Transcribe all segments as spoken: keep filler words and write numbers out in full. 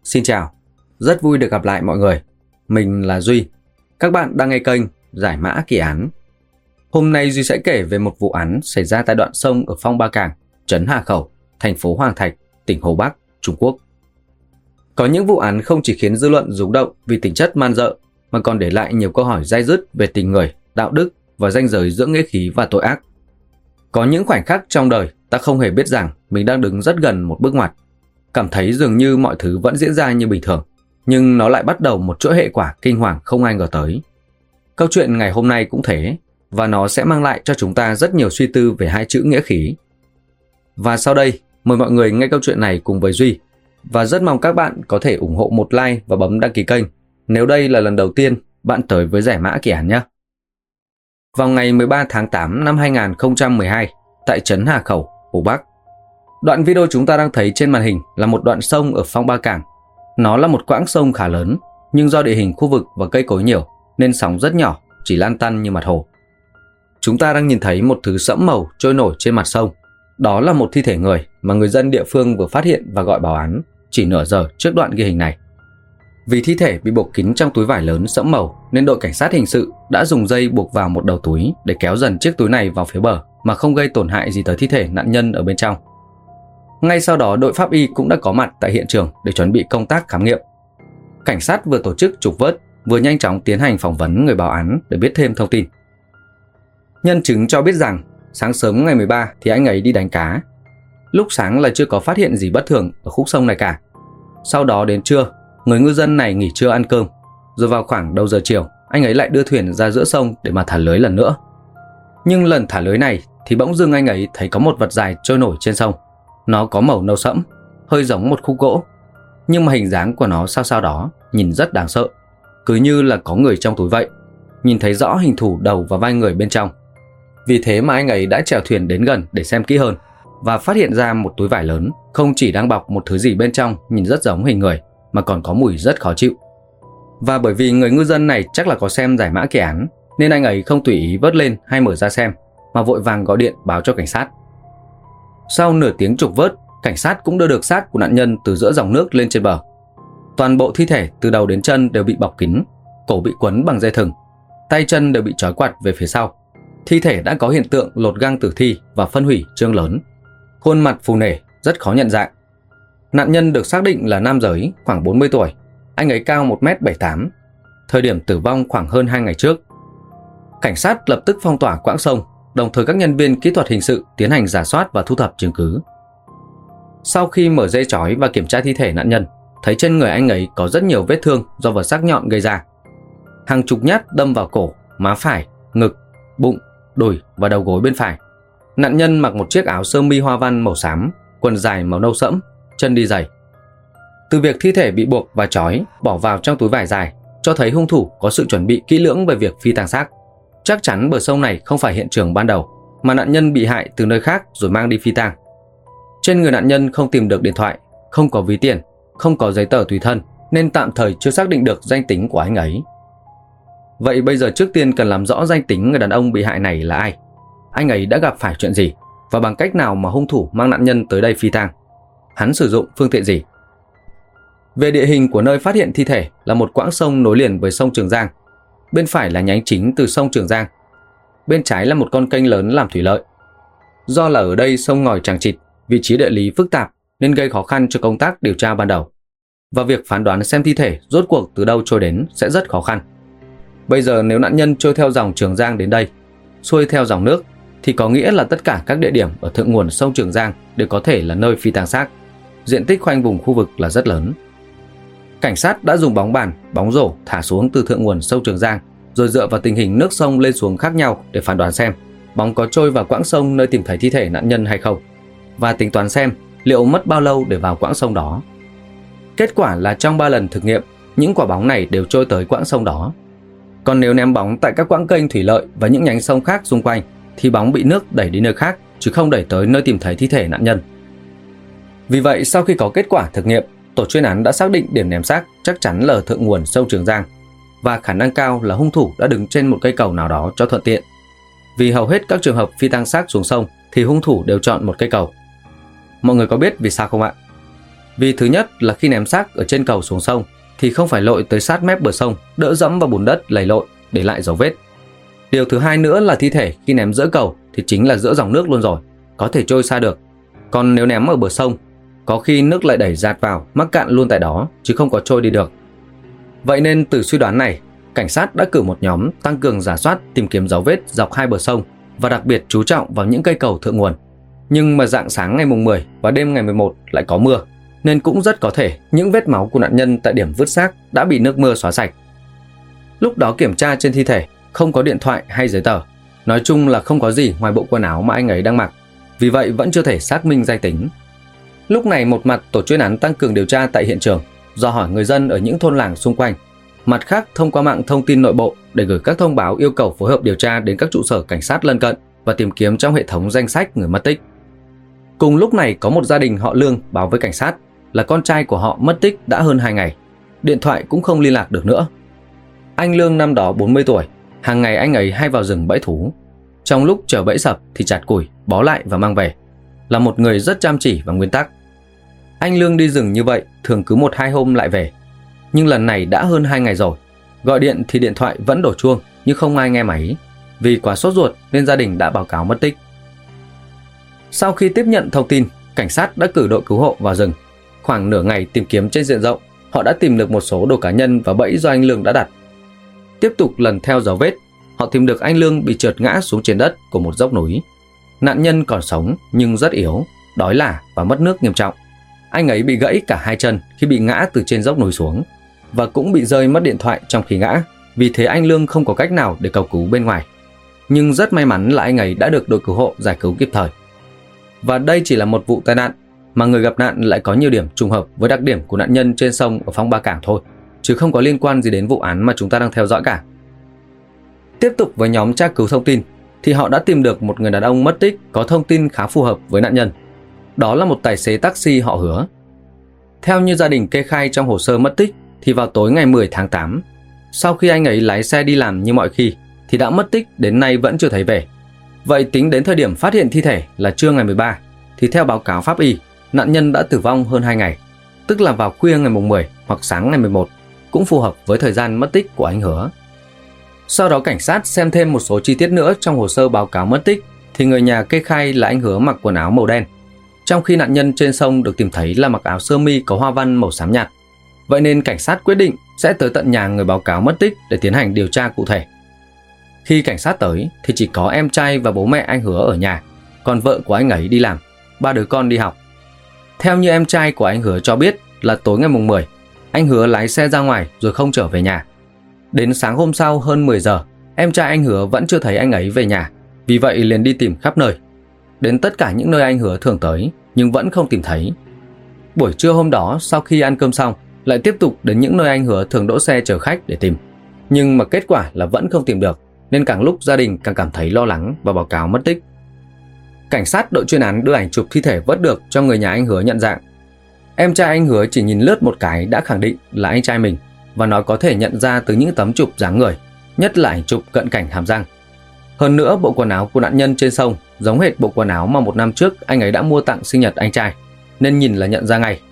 Xin chào, rất vui được gặp lại mọi người. Mình là Duy. Các bạn đang nghe kênh Giải mã kỳ án. Hôm nay Duy sẽ kể về một vụ án xảy ra tại đoạn sông ở Phong Ba Cảng, trấn Hà Khẩu, thành phố Hoàng Thạch, tỉnh Hồ Bắc, Trung Quốc. Có những vụ án không chỉ khiến dư luận rúng động vì tính chất man dợ, mà còn để lại nhiều câu hỏi dai dứt về tình người, đạo đức và ranh giới giữa nghĩa khí và tội ác. Có những khoảnh khắc trong đời ta không hề biết rằng mình đang đứng rất gần một bước ngoặt, cảm thấy dường như mọi thứ vẫn diễn ra như bình thường, nhưng nó lại bắt đầu một chuỗi hệ quả kinh hoàng không ai ngờ tới. Câu chuyện ngày hôm nay cũng thế, và nó sẽ mang lại cho chúng ta rất nhiều suy tư về hai chữ nghĩa khí. Và sau đây, mời mọi người nghe câu chuyện này cùng với Duy, và rất mong các bạn có thể ủng hộ một like và bấm đăng ký kênh nếu đây là lần đầu tiên bạn tới với Giải mã kỳ án nhé. Vào ngày mười ba tháng tám năm hai nghìn không trăm mười hai, tại trấn Hà Khẩu, Hồ Bắc. Đoạn video chúng ta đang thấy trên màn hình là một đoạn sông ở Phong Ba Cảng. Nó là một quãng sông khá lớn, nhưng do địa hình khu vực và cây cối nhiều nên sóng rất nhỏ, chỉ lan tăn như mặt hồ. Chúng ta đang nhìn thấy một thứ sẫm màu trôi nổi trên mặt sông. Đó là một thi thể người mà người dân địa phương vừa phát hiện và gọi báo án chỉ nửa giờ trước đoạn ghi hình này. Vì thi thể bị buộc kín trong túi vải lớn sẫm màu nên đội cảnh sát hình sự đã dùng dây buộc vào một đầu túi để kéo dần chiếc túi này vào phía bờ mà không gây tổn hại gì tới thi thể nạn nhân ở bên trong. Ngay sau đó, đội pháp y cũng đã có mặt tại hiện trường để chuẩn bị công tác khám nghiệm. Cảnh sát vừa tổ chức trục vớt, vừa nhanh chóng tiến hành phỏng vấn người báo án để biết thêm thông tin. Nhân chứng cho biết rằng sáng sớm ngày mười ba thì anh ấy đi đánh cá. Lúc sáng là chưa có phát hiện gì bất thường ở khúc sông này cả. Sau đó đến trưa, người ngư dân này nghỉ trưa ăn cơm, rồi vào khoảng đầu giờ chiều, anh ấy lại đưa thuyền ra giữa sông để mà thả lưới lần nữa. Nhưng lần thả lưới này thì bỗng dưng anh ấy thấy có một vật dài trôi nổi trên sông. Nó có màu nâu sẫm, hơi giống một khúc gỗ, nhưng mà hình dáng của nó sao sao đó, nhìn rất đáng sợ, cứ như là có người trong túi vậy. Nhìn thấy rõ hình thù đầu và vai người bên trong. Vì thế mà anh ấy đã chèo thuyền đến gần để xem kỹ hơn, và phát hiện ra một túi vải lớn không chỉ đang bọc một thứ gì bên trong nhìn rất giống hình người, mà còn có mùi rất khó chịu. Và bởi vì người ngư dân này chắc là có xem giải mã kỳ án, nên anh ấy không tùy ý vớt lên hay mở ra xem, mà vội vàng gọi điện báo cho cảnh sát. Sau nửa tiếng trục vớt, cảnh sát cũng đưa được xác của nạn nhân từ giữa dòng nước lên trên bờ. Toàn bộ thi thể từ đầu đến chân đều bị bọc kín, cổ bị quấn bằng dây thừng, tay chân đều bị trói quặt về phía sau. Thi thể đã có hiện tượng lột găng tử thi và phân hủy trương lớn. Khuôn mặt phù nể, rất khó nhận dạng. Nạn nhân được xác định là nam giới, khoảng bốn mươi tuổi. Anh ấy cao một mét bảy mươi tám. Thời điểm tử vong khoảng hơn hai ngày trước. Cảnh sát lập tức phong tỏa quãng sông, đồng thời các nhân viên kỹ thuật hình sự tiến hành rà soát và thu thập chứng cứ. Sau khi mở dây trói và kiểm tra thi thể nạn nhân, thấy trên người anh ấy có rất nhiều vết thương do vật sắc nhọn gây ra. Hàng chục nhát đâm vào cổ, má phải, ngực, bụng, đùi và đầu gối bên phải. Nạn nhân mặc một chiếc áo sơ mi hoa văn màu xám, quần dài màu nâu sẫm, chân đi giày. Từ việc thi thể bị buộc và trói bỏ vào trong túi vải dài cho thấy hung thủ có sự chuẩn bị kỹ lưỡng về việc phi tang xác. Chắc chắn bờ sông này không phải hiện trường ban đầu, mà nạn nhân bị hại từ nơi khác rồi mang đi phi tang. Trên người nạn nhân không tìm được điện thoại, không có ví tiền, không có giấy tờ tùy thân, nên tạm thời chưa xác định được danh tính của anh ấy. Vậy bây giờ trước tiên cần làm rõ danh tính người đàn ông bị hại này là ai. Anh ấy đã gặp phải chuyện gì, và bằng cách nào mà hung thủ mang nạn nhân tới đây phi tang. Hắn sử dụng phương tiện gì. Về địa hình của nơi phát hiện thi thể là một quãng sông nối liền với sông Trường Giang. Bên phải là nhánh chính từ sông Trường Giang. Bên trái là một con kênh lớn làm thủy lợi. Do là ở đây sông ngòi chằng chịt, vị trí địa lý phức tạp nên gây khó khăn cho công tác điều tra ban đầu. Và việc phán đoán xem thi thể rốt cuộc từ đâu trôi đến sẽ rất khó khăn. Bây giờ nếu nạn nhân trôi theo dòng Trường Giang đến đây, xuôi theo dòng nước, thì có nghĩa là tất cả các địa điểm ở thượng nguồn sông Trường Giang đều có thể là nơi phi tang xác. Diện tích khoanh vùng khu vực là rất lớn. Cảnh sát đã dùng bóng bàn, bóng rổ thả xuống từ thượng nguồn sông Trường Giang, rồi dựa vào tình hình nước sông lên xuống khác nhau để phán đoán xem bóng có trôi vào quãng sông nơi tìm thấy thi thể nạn nhân hay không, và tính toán xem liệu mất bao lâu để vào quãng sông đó. Kết quả là trong ba lần thực nghiệm, những quả bóng này đều trôi tới quãng sông đó. Còn nếu ném bóng tại các quãng kênh thủy lợi và những nhánh sông khác xung quanh, thì bóng bị nước đẩy đi nơi khác, chứ không đẩy tới nơi tìm thấy thi thể nạn nhân. Vì vậy, sau khi có kết quả thực nghiệm, tổ chuyên án đã xác định điểm ném xác chắc chắn là ở thượng nguồn sông Trường Giang, và khả năng cao là hung thủ đã đứng trên một cây cầu nào đó cho thuận tiện. Vì hầu hết các trường hợp phi tang xác xuống sông thì hung thủ đều chọn một cây cầu. Mọi người có biết vì sao không ạ? Vì thứ nhất là khi ném xác ở trên cầu xuống sông thì không phải lội tới sát mép bờ sông, đỡ dẫm vào bùn đất lầy lội để lại dấu vết. Điều thứ hai nữa là thi thể khi ném giữa cầu thì chính là giữa dòng nước luôn rồi, có thể trôi xa được. Còn nếu ném ở bờ sông, có khi nước lại đẩy dạt vào, mắc cạn luôn tại đó chứ không có trôi đi được. Vậy nên từ suy đoán này, cảnh sát đã cử một nhóm tăng cường rà soát tìm kiếm dấu vết dọc hai bờ sông và đặc biệt chú trọng vào những cây cầu thượng nguồn. Nhưng mà rạng sáng ngày mùng mười và đêm ngày mười một lại có mưa, nên cũng rất có thể những vết máu của nạn nhân tại điểm vứt xác đã bị nước mưa xóa sạch. Lúc đó kiểm tra trên thi thể không có điện thoại hay giấy tờ, nói chung là không có gì ngoài bộ quần áo mà anh ấy đang mặc, vì vậy vẫn chưa thể xác minh danh tính. Lúc này một mặt tổ chuyên án tăng cường điều tra tại hiện trường, dò hỏi người dân ở những thôn làng xung quanh, mặt khác thông qua mạng thông tin nội bộ để gửi các thông báo yêu cầu phối hợp điều tra đến các trụ sở cảnh sát lân cận và tìm kiếm trong hệ thống danh sách người mất tích. Cùng lúc này có một gia đình họ Lương báo với cảnh sát là con trai của họ mất tích đã hơn hai ngày, điện thoại cũng không liên lạc được nữa. Anh Lương năm đó bốn mươi tuổi, hàng ngày anh ấy hay vào rừng bẫy thú. Trong lúc chờ bẫy sập thì chặt củi, bó lại và mang về. Là một người rất chăm chỉ và nguyên tắc. Anh Lương đi rừng như vậy thường cứ một hai hôm lại về. Nhưng lần này đã hơn hai ngày rồi. Gọi điện thì điện thoại vẫn đổ chuông nhưng không ai nghe máy. Vì quá sốt ruột nên gia đình đã báo cáo mất tích. Sau khi tiếp nhận thông tin, cảnh sát đã cử đội cứu hộ vào rừng. Khoảng nửa ngày tìm kiếm trên diện rộng, họ đã tìm được một số đồ cá nhân và bẫy do anh Lương đã đặt. Tiếp tục lần theo dấu vết, họ tìm được anh Lương bị trượt ngã xuống trên đất của một dốc núi. Nạn nhân còn sống nhưng rất yếu, đói lả và mất nước nghiêm trọng. Anh ấy bị gãy cả hai chân khi bị ngã từ trên dốc núi xuống và cũng bị rơi mất điện thoại trong khi ngã, vì thế anh Lương không có cách nào để cầu cứu bên ngoài. Nhưng rất may mắn là anh ấy đã được đội cứu hộ giải cứu kịp thời. Và đây chỉ là một vụ tai nạn, mà người gặp nạn lại có nhiều điểm trùng hợp với đặc điểm của nạn nhân trên sông ở Phong Ba Cảng thôi, chứ không có liên quan gì đến vụ án mà chúng ta đang theo dõi cả. Tiếp tục với nhóm tra cứu thông tin, thì họ đã tìm được một người đàn ông mất tích có thông tin khá phù hợp với nạn nhân. Đó là một tài xế taxi họ Hứa. Theo như gia đình kê khai trong hồ sơ mất tích, thì vào tối ngày mười tháng tám, sau khi anh ấy lái xe đi làm như mọi khi, thì đã mất tích đến nay vẫn chưa thấy về. Vậy tính đến thời điểm phát hiện thi thể là trưa ngày mười ba, thì theo báo cáo pháp y, nạn nhân đã tử vong hơn hai ngày, tức là vào khuya ngày mười hoặc sáng ngày mười một, cũng phù hợp với thời gian mất tích của anh Hứa. Sau đó cảnh sát xem thêm một số chi tiết nữa trong hồ sơ báo cáo mất tích, thì người nhà kê khai là anh Hứa mặc quần áo màu đen, trong khi nạn nhân trên sông được tìm thấy là mặc áo sơ mi có hoa văn màu xám nhạt. Vậy nên cảnh sát quyết định sẽ tới tận nhà người báo cáo mất tích để tiến hành điều tra cụ thể. Khi cảnh sát tới thì chỉ có em trai và bố mẹ anh Hứa ở nhà, còn vợ của anh ấy đi làm, ba đứa con đi học. Theo như em trai của anh Hứa cho biết là tối ngày mùng mười, anh Hứa lái xe ra ngoài rồi không trở về nhà. Đến sáng hôm sau hơn mười giờ, em trai anh Hứa vẫn chưa thấy anh ấy về nhà, vì vậy liền đi tìm khắp nơi. Đến tất cả những nơi anh Hứa thường tới nhưng vẫn không tìm thấy. Buổi trưa hôm đó sau khi ăn cơm xong, lại tiếp tục đến những nơi anh Hứa thường đỗ xe chở khách để tìm. Nhưng mà kết quả là vẫn không tìm được, nên càng lúc gia đình càng cảm thấy lo lắng và báo cáo mất tích. Cảnh sát đội chuyên án đưa ảnh chụp thi thể vớt được cho người nhà anh Hứa nhận dạng. Em trai anh Hứa chỉ nhìn lướt một cái đã khẳng định là anh trai mình, và nói có thể nhận ra từ những tấm chụp dáng người, nhất là ảnh chụp cận cảnh hàm răng. Hơn nữa, bộ quần áo của nạn nhân trên sông giống hệt bộ quần áo mà một năm trước anh ấy đã mua tặng sinh nhật anh trai, nên nhìn là nhận ra ngay.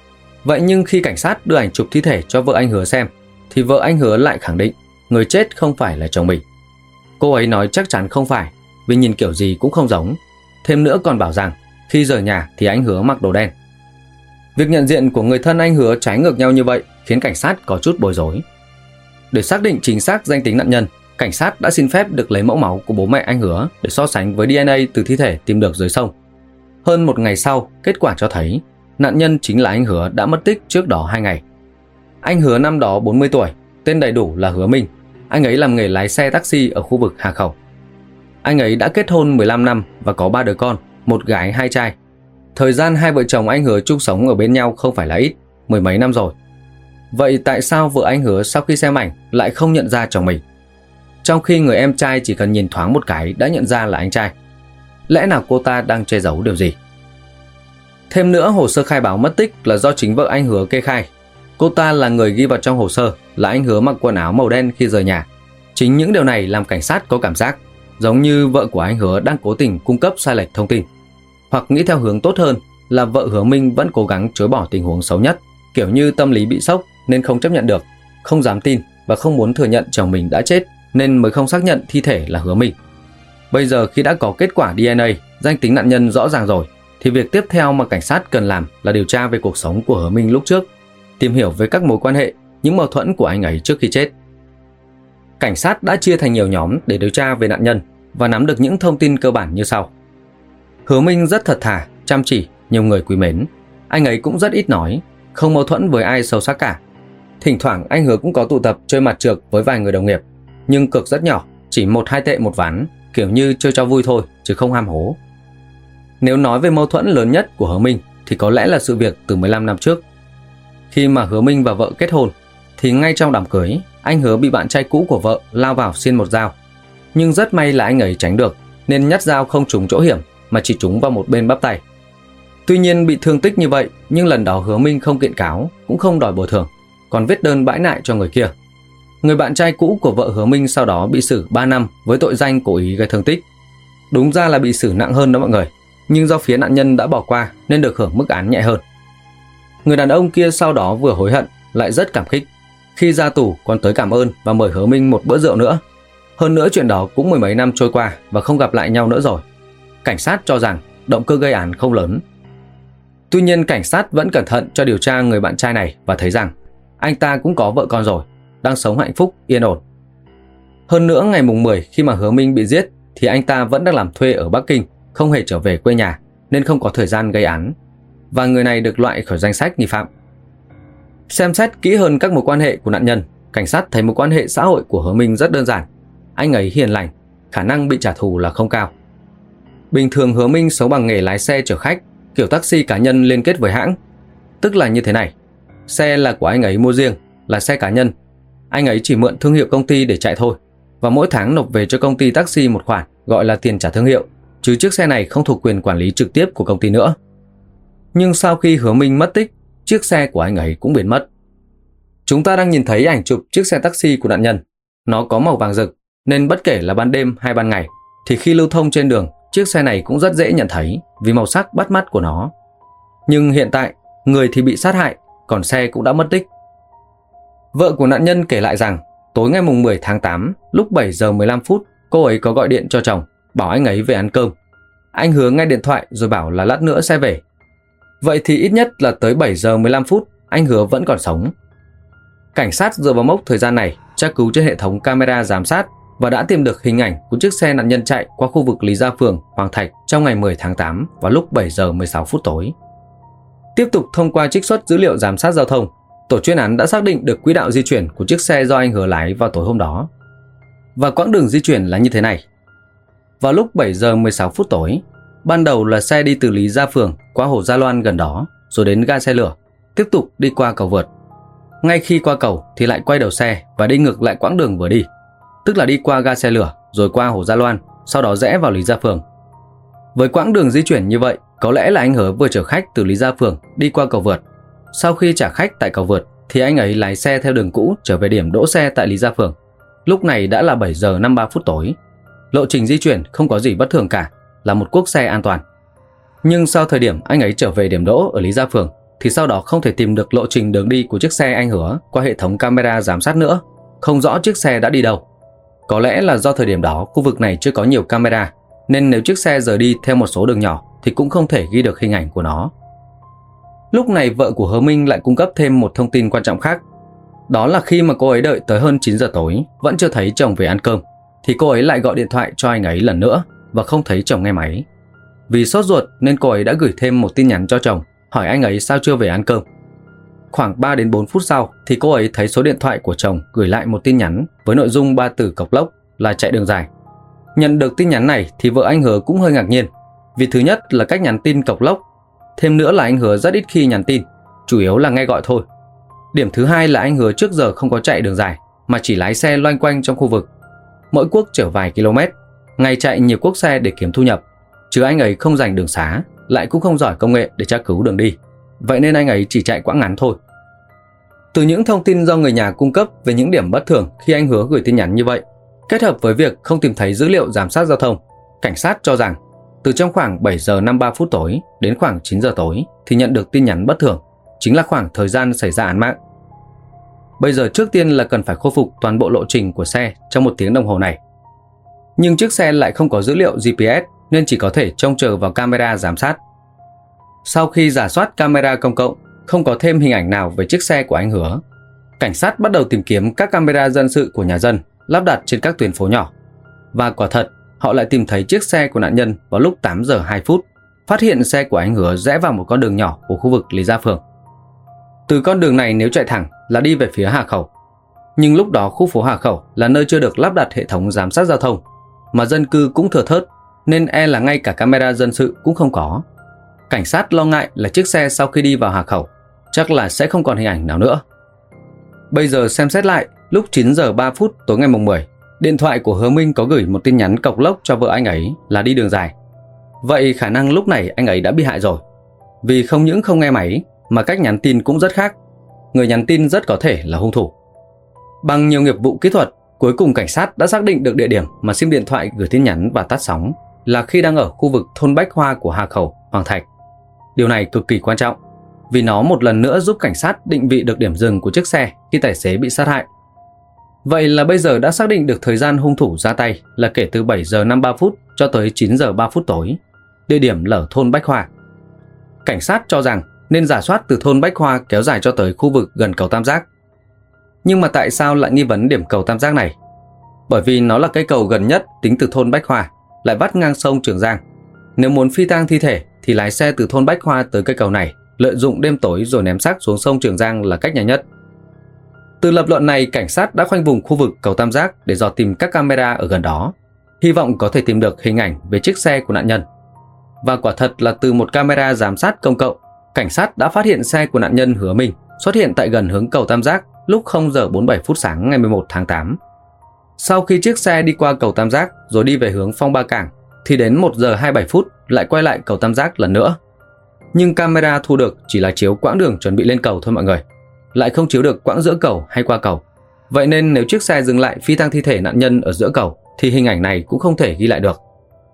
Vậy nhưng khi cảnh sát đưa ảnh chụp thi thể cho vợ anh Hứa xem, thì vợ anh Hứa lại khẳng định người chết không phải là chồng mình. Cô ấy nói chắc chắn không phải, vì nhìn kiểu gì cũng không giống. Thêm nữa còn bảo rằng khi rời nhà thì anh Hứa mặc đồ đen. Việc nhận diện của người thân anh Hứa trái ngược nhau như vậy khiến cảnh sát có chút bối rối. Để xác định chính xác danh tính nạn nhân, cảnh sát đã xin phép được lấy mẫu máu của bố mẹ anh Hứa để so sánh với đê en a từ thi thể tìm được dưới sông. Hơn một ngày sau, kết quả cho thấy nạn nhân chính là anh Hứa đã mất tích trước đó hai ngày. Anh Hứa năm đó bốn mươi tuổi, tên đầy đủ là Hứa Minh. Anh ấy làm nghề lái xe taxi ở khu vực Hà Khẩu. Anh ấy đã kết hôn mười lăm năm và có ba đứa con, một gái hai trai. Thời gian hai vợ chồng anh Hứa chung sống ở bên nhau không phải là ít, mười mấy năm rồi. Vậy tại sao vợ anh Hứa sau khi xem ảnh lại không nhận ra chồng mình, trong khi người em trai chỉ cần nhìn thoáng một cái đã nhận ra là anh trai? Lẽ nào cô ta đang che giấu điều gì? Thêm nữa, hồ sơ khai báo mất tích là do chính vợ anh Hứa kê khai. Cô ta là người ghi vào trong hồ sơ là anh Hứa mặc quần áo màu đen khi rời nhà. Chính những điều này làm cảnh sát có cảm giác giống như vợ của anh Hứa đang cố tình cung cấp sai lệch thông tin, hoặc nghĩ theo hướng tốt hơn là vợ Hứa Minh vẫn cố gắng chối bỏ tình huống xấu nhất, kiểu như tâm lý bị sốc nên không chấp nhận được, không dám tin và không muốn thừa nhận chồng mình đã chết nên mới không xác nhận thi thể là Hứa Minh. Bây giờ khi đã có kết quả đê en a, danh tính nạn nhân rõ ràng rồi, thì việc tiếp theo mà cảnh sát cần làm là điều tra về cuộc sống của Hứa Minh lúc trước, tìm hiểu về các mối quan hệ, những mâu thuẫn của anh ấy trước khi chết. Cảnh sát đã chia thành nhiều nhóm để điều tra về nạn nhân và nắm được những thông tin cơ bản như sau. Hứa Minh rất thật thà, chăm chỉ, nhiều người quý mến. Anh ấy cũng rất ít nói, không mâu thuẫn với ai sâu sắc cả. Thỉnh thoảng anh Hứa cũng có tụ tập chơi mặt trược với vài người đồng nghiệp, nhưng cược rất nhỏ, chỉ một hai tệ một ván, kiểu như chơi cho vui thôi chứ không ham hố. Nếu nói về mâu thuẫn lớn nhất của Hứa Minh thì có lẽ là sự việc từ mười lăm năm trước. Khi mà Hứa Minh và vợ kết hôn thì ngay trong đám cưới, anh Hứa bị bạn trai cũ của vợ lao vào xiên một dao. Nhưng rất may là anh ấy tránh được nên nhát dao không trúng chỗ hiểm mà chỉ trúng vào một bên bắp tay. Tuy nhiên bị thương tích như vậy nhưng lần đó Hứa Minh không kiện cáo, cũng không đòi bồi thường, còn viết đơn bãi nại cho người kia. Người bạn trai cũ của vợ Hứa Minh sau đó bị xử ba năm với tội danh cố ý gây thương tích. Đúng ra là bị xử nặng hơn đó mọi người, nhưng do phía nạn nhân đã bỏ qua nên được hưởng mức án nhẹ hơn. Người đàn ông kia sau đó vừa hối hận lại rất cảm kích. Khi ra tù còn tới cảm ơn và mời Hứa Minh một bữa rượu nữa. Hơn nữa chuyện đó cũng mười mấy năm trôi qua và không gặp lại nhau nữa rồi. Cảnh sát cho rằng động cơ gây án không lớn. Tuy nhiên cảnh sát vẫn cẩn thận cho điều tra người bạn trai này và thấy rằng anh ta cũng có vợ con rồi, đang sống hạnh phúc, yên ổn. Hơn nữa ngày mùng mười khi mà Hứa Minh bị giết thì anh ta vẫn đang làm thuê ở Bắc Kinh, không hề trở về quê nhà nên không có thời gian gây án. Và người này được loại khỏi danh sách nghi phạm. Xem xét kỹ hơn các mối quan hệ của nạn nhân, cảnh sát thấy mối quan hệ xã hội của Hứa Minh rất đơn giản. Anh ấy hiền lành, khả năng bị trả thù là không cao. Bình thường Hứa Minh sống bằng nghề lái xe chở khách, kiểu taxi cá nhân liên kết với hãng. Tức là như thế này, xe là của anh ấy mua riêng, là xe cá nhân. Anh ấy chỉ mượn thương hiệu công ty để chạy thôi, và mỗi tháng nộp về cho công ty taxi một khoản gọi là tiền trả thương hiệu, chứ chiếc xe này không thuộc quyền quản lý trực tiếp của công ty nữa. Nhưng sau khi Hứa Minh mất tích, chiếc xe của anh ấy cũng biến mất. Chúng ta đang nhìn thấy ảnh chụp chiếc xe taxi của nạn nhân. Nó có màu vàng rực, nên bất kể là ban đêm hay ban ngày, thì khi lưu thông trên đường, chiếc xe này cũng rất dễ nhận thấy vì màu sắc bắt mắt của nó. Nhưng hiện tại, người thì bị sát hại, còn xe cũng đã mất tích. Vợ của nạn nhân kể lại rằng, tối ngày mùng mười tháng tám, lúc bảy giờ mười lăm phút, cô ấy có gọi điện cho chồng, bảo anh ấy về ăn cơm. Anh Hứa nghe điện thoại rồi bảo là lát nữa sẽ về. Vậy thì ít nhất là tới bảy giờ mười lăm phút, anh Hứa vẫn còn sống. Cảnh sát dựa vào mốc thời gian này, tra cứu trên hệ thống camera giám sát và đã tìm được hình ảnh của chiếc xe nạn nhân chạy qua khu vực Lý Gia Phường, Hoàng Thạch trong ngày mười tháng tám vào lúc bảy giờ mười sáu phút tối. Tiếp tục thông qua trích xuất dữ liệu giám sát giao thông, tổ chuyên án đã xác định được quỹ đạo di chuyển của chiếc xe do anh Hứa lái vào tối hôm đó. Và quãng đường di chuyển là như thế này. Vào lúc bảy giờ mười sáu phút tối, ban đầu là xe đi từ Lý Gia Phường qua Hồ Gia Loan gần đó, rồi đến ga xe lửa, tiếp tục đi qua cầu vượt. Ngay khi qua cầu thì lại quay đầu xe và đi ngược lại quãng đường vừa đi, tức là đi qua ga xe lửa rồi qua Hồ Gia Loan, sau đó rẽ vào Lý Gia Phường. Với quãng đường di chuyển như vậy, có lẽ là anh Hứa vừa chở khách từ Lý Gia Phường đi qua cầu vượt. Sau khi trả khách tại cầu vượt thì anh ấy lái xe theo đường cũ trở về điểm đỗ xe tại Lý Gia Phường. Lúc này đã là bảy giờ năm mươi ba phút tối. Lộ trình di chuyển không có gì bất thường cả, là một cuốc xe an toàn. Nhưng sau thời điểm anh ấy trở về điểm đỗ ở Lý Gia Phường thì sau đó không thể tìm được lộ trình đường đi của chiếc xe anh Hứa qua hệ thống camera giám sát nữa, không rõ chiếc xe đã đi đâu. Có lẽ là do thời điểm đó khu vực này chưa có nhiều camera, nên nếu chiếc xe rời đi theo một số đường nhỏ thì cũng không thể ghi được hình ảnh của nó. Lúc này vợ của Hứa Minh lại cung cấp thêm một thông tin quan trọng khác. Đó là khi mà cô ấy đợi tới hơn chín giờ tối vẫn chưa thấy chồng về ăn cơm, thì cô ấy lại gọi điện thoại cho anh ấy lần nữa và không thấy chồng nghe máy. Vì sốt ruột nên cô ấy đã gửi thêm một tin nhắn cho chồng, hỏi anh ấy sao chưa về ăn cơm. Khoảng ba đến bốn phút sau thì cô ấy thấy số điện thoại của chồng gửi lại một tin nhắn với nội dung ba từ cộc lốc là chạy đường dài. Nhận được tin nhắn này thì vợ anh Hứa cũng hơi ngạc nhiên, vì thứ nhất là cách nhắn tin cộc lốc, thêm nữa là anh Hứa rất ít khi nhắn tin, chủ yếu là nghe gọi thôi. Điểm thứ hai là anh Hứa trước giờ không có chạy đường dài mà chỉ lái xe loanh quanh trong khu vực. Mỗi cuốc chở vài km, ngày chạy nhiều cuốc xe để kiếm thu nhập, chứ anh ấy không dành đường xá, lại cũng không giỏi công nghệ để tra cứu đường đi. Vậy nên anh ấy chỉ chạy quãng ngắn thôi. Từ những thông tin do người nhà cung cấp về những điểm bất thường khi anh Hứa gửi tin nhắn như vậy, kết hợp với việc không tìm thấy dữ liệu giám sát giao thông, cảnh sát cho rằng từ trong khoảng bảy giờ năm mươi ba phút tối đến khoảng chín giờ tối thì nhận được tin nhắn bất thường, chính là khoảng thời gian xảy ra án mạng. Bây giờ trước tiên là cần phải khôi phục toàn bộ lộ trình của xe trong một tiếng đồng hồ này. Nhưng chiếc xe lại không có dữ liệu giê pê ét nên chỉ có thể trông chờ vào camera giám sát. Sau khi rà soát camera công cộng, không có thêm hình ảnh nào về chiếc xe của anh Hứa. Cảnh sát bắt đầu tìm kiếm các camera dân sự của nhà dân lắp đặt trên các tuyến phố nhỏ. Và quả thật, họ lại tìm thấy chiếc xe của nạn nhân vào lúc tám giờ hai phút, phát hiện xe của anh Hứa rẽ vào một con đường nhỏ của khu vực Lý Gia Phường. Từ con đường này nếu chạy thẳng là đi về phía Hà Khẩu. Nhưng lúc đó khu phố Hà Khẩu là nơi chưa được lắp đặt hệ thống giám sát giao thông, mà dân cư cũng thừa thớt, nên e là ngay cả camera dân sự cũng không có. Cảnh sát lo ngại là chiếc xe sau khi đi vào Hà Khẩu chắc là sẽ không còn hình ảnh nào nữa. Bây giờ xem xét lại, lúc chín giờ ba phút tối ngày mùng mười, điện thoại của Hứa Minh có gửi một tin nhắn cộc lốc cho vợ anh ấy là đi đường dài. Vậy khả năng lúc này anh ấy đã bị hại rồi. Vì không những không nghe máy mà cách nhắn tin cũng rất khác. Người nhắn tin rất có thể là hung thủ. Bằng nhiều nghiệp vụ kỹ thuật, cuối cùng cảnh sát đã xác định được địa điểm mà sim điện thoại gửi tin nhắn và tắt sóng là khi đang ở khu vực thôn Bách Hoa của Hà Khẩu, Hoàng Thạch. Điều này cực kỳ quan trọng, vì nó một lần nữa giúp cảnh sát định vị được điểm dừng của chiếc xe khi tài xế bị sát hại. Vậy là bây giờ đã xác định được thời gian hung thủ ra tay là kể từ bảy giờ năm mươi ba phút cho tới chín giờ ba phút tối. Địa điểm là ở thôn Bách Hoa. Cảnh sát cho rằng nên rà soát từ thôn Bách Hoa kéo dài cho tới khu vực gần cầu Tam Giác. Nhưng mà tại sao lại nghi vấn điểm cầu Tam Giác này? Bởi vì nó là cây cầu gần nhất tính từ thôn Bách Hoa, lại vắt ngang sông Trường Giang. Nếu muốn phi tang thi thể thì lái xe từ thôn Bách Hoa tới cây cầu này, lợi dụng đêm tối rồi ném xác xuống sông Trường Giang là cách nhanh nhất. Từ lập luận này, cảnh sát đã khoanh vùng khu vực cầu Tam Giác để dò tìm các camera ở gần đó, hy vọng có thể tìm được hình ảnh về chiếc xe của nạn nhân. Và quả thật là từ một camera giám sát công cộng, cảnh sát đã phát hiện xe của nạn nhân Hứa Minh xuất hiện tại gần hướng cầu Tam Giác lúc không giờ bốn mươi bảy phút sáng ngày mười một tháng tám. Sau khi chiếc xe đi qua cầu Tam Giác rồi đi về hướng Phong Ba Cảng, thì đến một giờ hai mươi bảy phút lại quay lại cầu Tam Giác lần nữa. Nhưng camera thu được chỉ là chiếu quãng đường chuẩn bị lên cầu thôi mọi người, lại không chiếu được quãng giữa cầu hay qua cầu. Vậy nên nếu chiếc xe dừng lại phi tang thi thể nạn nhân ở giữa cầu thì hình ảnh này cũng không thể ghi lại được.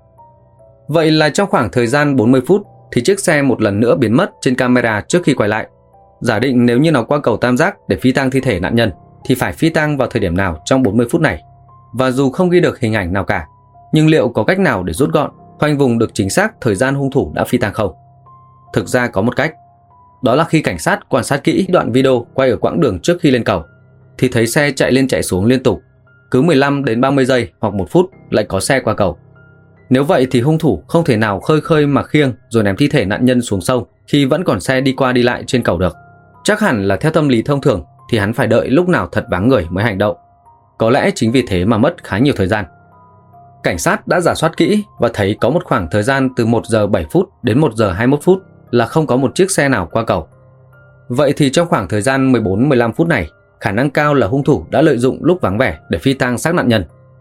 Vậy là trong khoảng thời gian bốn mươi phút thì chiếc xe một lần nữa biến mất trên camera trước khi quay lại. Giả định nếu như nó qua cầu Tam Giác để phi tang thi thể nạn nhân thì phải phi tang vào thời điểm nào trong bốn mươi phút này. Và dù không ghi được hình ảnh nào cả, nhưng liệu có cách nào để rút gọn, khoanh vùng được chính xác thời gian hung thủ đã phi tang không? Thực ra có một cách. Đó là khi cảnh sát quan sát kỹ đoạn video quay ở quãng đường trước khi lên cầu thì thấy xe chạy lên chạy xuống liên tục, cứ mười lăm đến ba mươi giây hoặc một phút lại có xe qua cầu. Nếu vậy thì hung thủ không thể nào khơi khơi mà khiêng rồi ném thi thể nạn nhân xuống sông khi vẫn còn xe đi qua đi lại trên cầu được. Chắc hẳn là theo tâm lý thông thường thì hắn phải đợi lúc nào thật vắng người mới hành động. Có lẽ chính vì thế mà mất khá nhiều thời gian. Cảnh sát đã rà soát kỹ và thấy có một khoảng thời gian từ một giờ bảy phút đến một giờ hai mươi mốt phút là không có một chiếc xe nào qua cầu. Vậy thì trong khoảng thời gian mười bốn đến mười lăm phút này, khả năng cao là hung thủ đã lợi dụng lúc vắng vẻ để phi tang xác nạn nhân.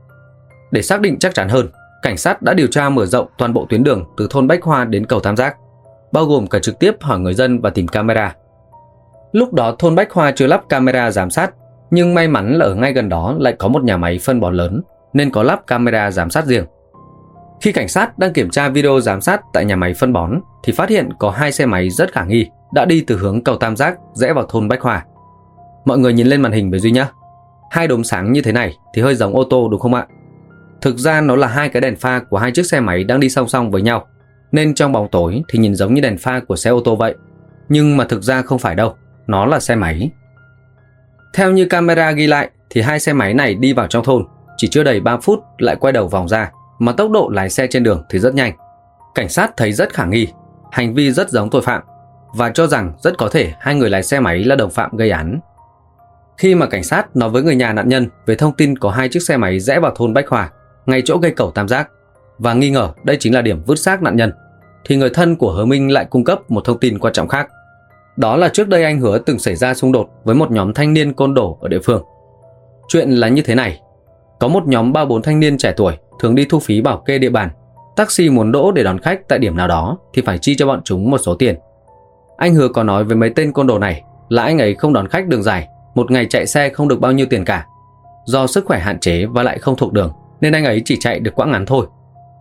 Để xác định chắc chắn hơn, cảnh sát đã điều tra mở rộng toàn bộ tuyến đường từ thôn Bách Hoa đến cầu Tam Giác, bao gồm cả trực tiếp hỏi người dân và tìm camera. Lúc đó thôn Bách Hoa chưa lắp camera giám sát, nhưng may mắn là ở ngay gần đó lại có một nhà máy phân bón lớn nên có lắp camera giám sát riêng. Khi cảnh sát đang kiểm tra video giám sát tại nhà máy phân bón thì phát hiện có hai xe máy rất khả nghi đã đi từ hướng cầu Tam Giác rẽ vào thôn Bách Hoa. Mọi người nhìn lên màn hình với Duy nhé. Hai đốm sáng như thế này thì hơi giống ô tô đúng không ạ? Thực ra nó là hai cái đèn pha của hai chiếc xe máy đang đi song song với nhau, nên trong bóng tối thì nhìn giống như đèn pha của xe ô tô vậy. Nhưng mà thực ra không phải đâu, nó là xe máy. Theo như camera ghi lại thì hai xe máy này đi vào trong thôn chỉ chưa đầy ba phút lại quay đầu vòng ra, mà tốc độ lái xe trên đường thì rất nhanh. Cảnh sát thấy rất khả nghi, hành vi rất giống tội phạm và cho rằng rất có thể hai người lái xe máy là đồng phạm gây án. Khi mà cảnh sát nói với người nhà nạn nhân về thông tin có hai chiếc xe máy rẽ vào thôn Bách Hòa ngay chỗ gây cầu Tam Giác và nghi ngờ đây chính là điểm vứt xác nạn nhân, thì người thân của Hứa Minh lại cung cấp một thông tin quan trọng khác. Đó là trước đây anh Hứa từng xảy ra xung đột với một nhóm thanh niên côn đồ ở địa phương. Chuyện là như thế này, có một nhóm ba bốn thanh niên trẻ tuổi thường đi thu phí bảo kê địa bàn. Taxi muốn đỗ để đón khách tại điểm nào đó thì phải chi cho bọn chúng một số tiền. Anh Hứa có nói với mấy tên côn đồ này là anh ấy không đón khách đường dài, một ngày chạy xe không được bao nhiêu tiền cả. Do sức khỏe hạn chế và lại không thuộc đường nên anh ấy chỉ chạy được quãng ngắn thôi.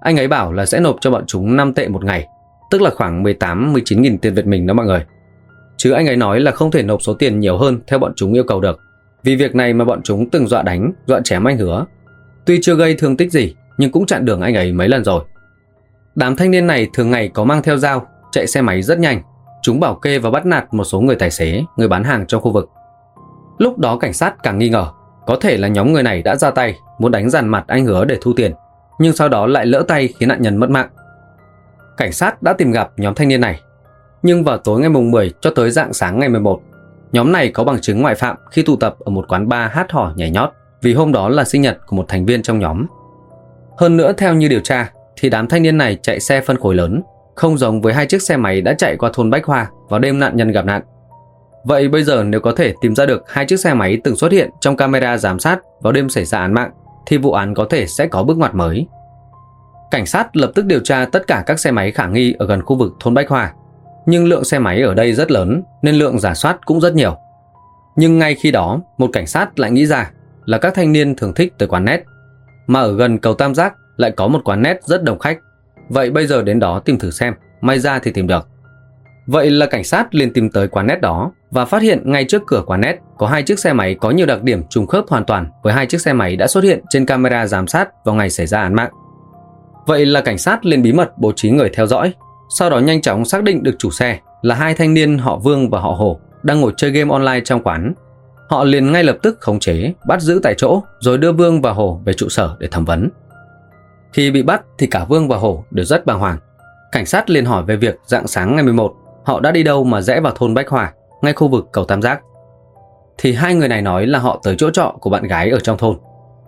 Anh ấy bảo là sẽ nộp cho bọn chúng năm tệ một ngày, tức là khoảng mười tám mười chín nghìn tiền Việt mình đó mọi người. Chứ anh ấy nói là không thể nộp số tiền nhiều hơn theo bọn chúng yêu cầu được, vì việc này mà bọn chúng từng dọa đánh, dọa chém anh Hứa. Tuy chưa gây thương tích gì, nhưng cũng chặn đường anh ấy mấy lần rồi. Đám thanh niên này thường ngày có mang theo dao, chạy xe máy rất nhanh. Chúng bảo kê và bắt nạt một số người tài xế, người bán hàng trong khu vực. Lúc đó cảnh sát càng nghi ngờ, có thể là nhóm người này đã ra tay, muốn đánh dằn mặt anh Hứa để thu tiền, nhưng sau đó lại lỡ tay khiến nạn nhân mất mạng. Cảnh sát đã tìm gặp nhóm thanh niên này, nhưng vào tối ngày mùng mười cho tới rạng sáng ngày mười một, nhóm này có bằng chứng ngoại phạm khi tụ tập ở một quán bar hát hò nhảy nhót, vì hôm đó là sinh nhật của một thành viên trong nhóm. Hơn nữa, theo như điều tra, thì đám thanh niên này chạy xe phân khối lớn, không giống với hai chiếc xe máy đã chạy qua thôn Bách Hoa vào đêm nạn nhân gặp nạn. Vậy bây giờ nếu có thể tìm ra được hai chiếc xe máy từng xuất hiện trong camera giám sát vào đêm xảy ra án mạng, thì vụ án có thể sẽ có bước ngoặt mới. Cảnh sát lập tức điều tra tất cả các xe máy khả nghi ở gần khu vực thôn Bách Hoa, nhưng lượng xe máy ở đây rất lớn nên lượng rà soát cũng rất nhiều. Nhưng ngay khi đó, một cảnh sát lại nghĩ ra là các thanh niên thường thích tới quán net, mà ở gần cầu Tam Giác lại có một quán net rất đông khách. Vậy bây giờ đến đó tìm thử xem, may ra thì tìm được. Vậy là cảnh sát liền tìm tới quán net đó và phát hiện ngay trước cửa quán net có hai chiếc xe máy có nhiều đặc điểm trùng khớp hoàn toàn với hai chiếc xe máy đã xuất hiện trên camera giám sát vào ngày xảy ra án mạng. Vậy là cảnh sát liền bí mật bố trí người theo dõi, sau đó nhanh chóng xác định được chủ xe là hai thanh niên họ Vương và họ Hồ đang ngồi chơi game online trong quán. Họ liền ngay lập tức khống chế, bắt giữ tại chỗ rồi đưa Vương và Hồ về trụ sở để thẩm vấn. Khi bị bắt thì cả Vương và Hồ đều rất bàng hoàng. Cảnh sát liền hỏi về việc rạng sáng ngày mười một họ đã đi đâu mà rẽ vào thôn Bách Hòa, ngay khu vực cầu Tam Giác. Thì hai người này nói là họ tới chỗ trọ của bạn gái ở trong thôn.